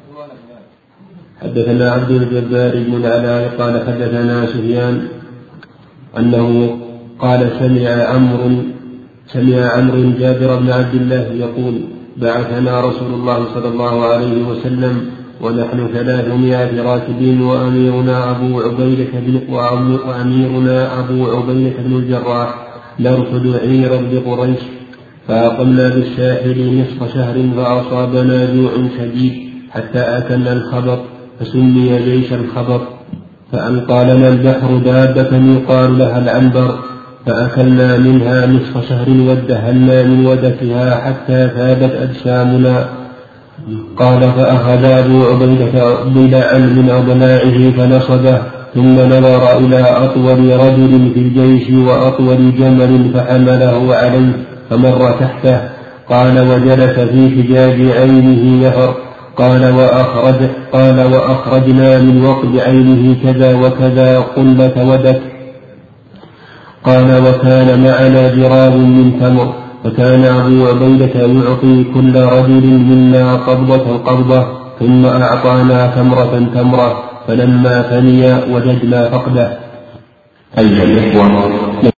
حدثنا عبد الجبار بن العلاء قال حدثنا سفيان أنه قال سمع عمرو سمع عمرو جابر بن عبد الله يقول بعثنا رسول الله صلى الله عليه وسلم ونحن ثلاثمائة راكب وأميرنا أبو عبيدة بن وأميرنا أبو عبيدة بن الجراح نرصد عيرا بقريش فأقمنا بالساحل نصف شهر فأصابنا جوع شديد حتى أكلنا الخبط فسمي جيش الخبط. فألقى لنا البحر دابة يقال لها العنبر فأكلنا منها نصف شهر وادهلنا من ودكها حتى ثابت أجسامنا. قال فأخذ أبو عبيدة ضلعا من أضلاعه فنصبه ثم نظر إلى أطول رجل في الجيش وأطول جمل فحمله عليه فمر تحته. قال وجلس في حجاج عينه نهر. قال وأخرج قال وأخرجنا من وقد عينه كذا وكذا قلة ودك. قال وكان معنا جراب من تمر فكان أبو عبيدة يعطي كل رجل منا قبضة قبضة ثم أعطانا تمرة تمرة فلما فني وجدنا فقده. أيها الإخوة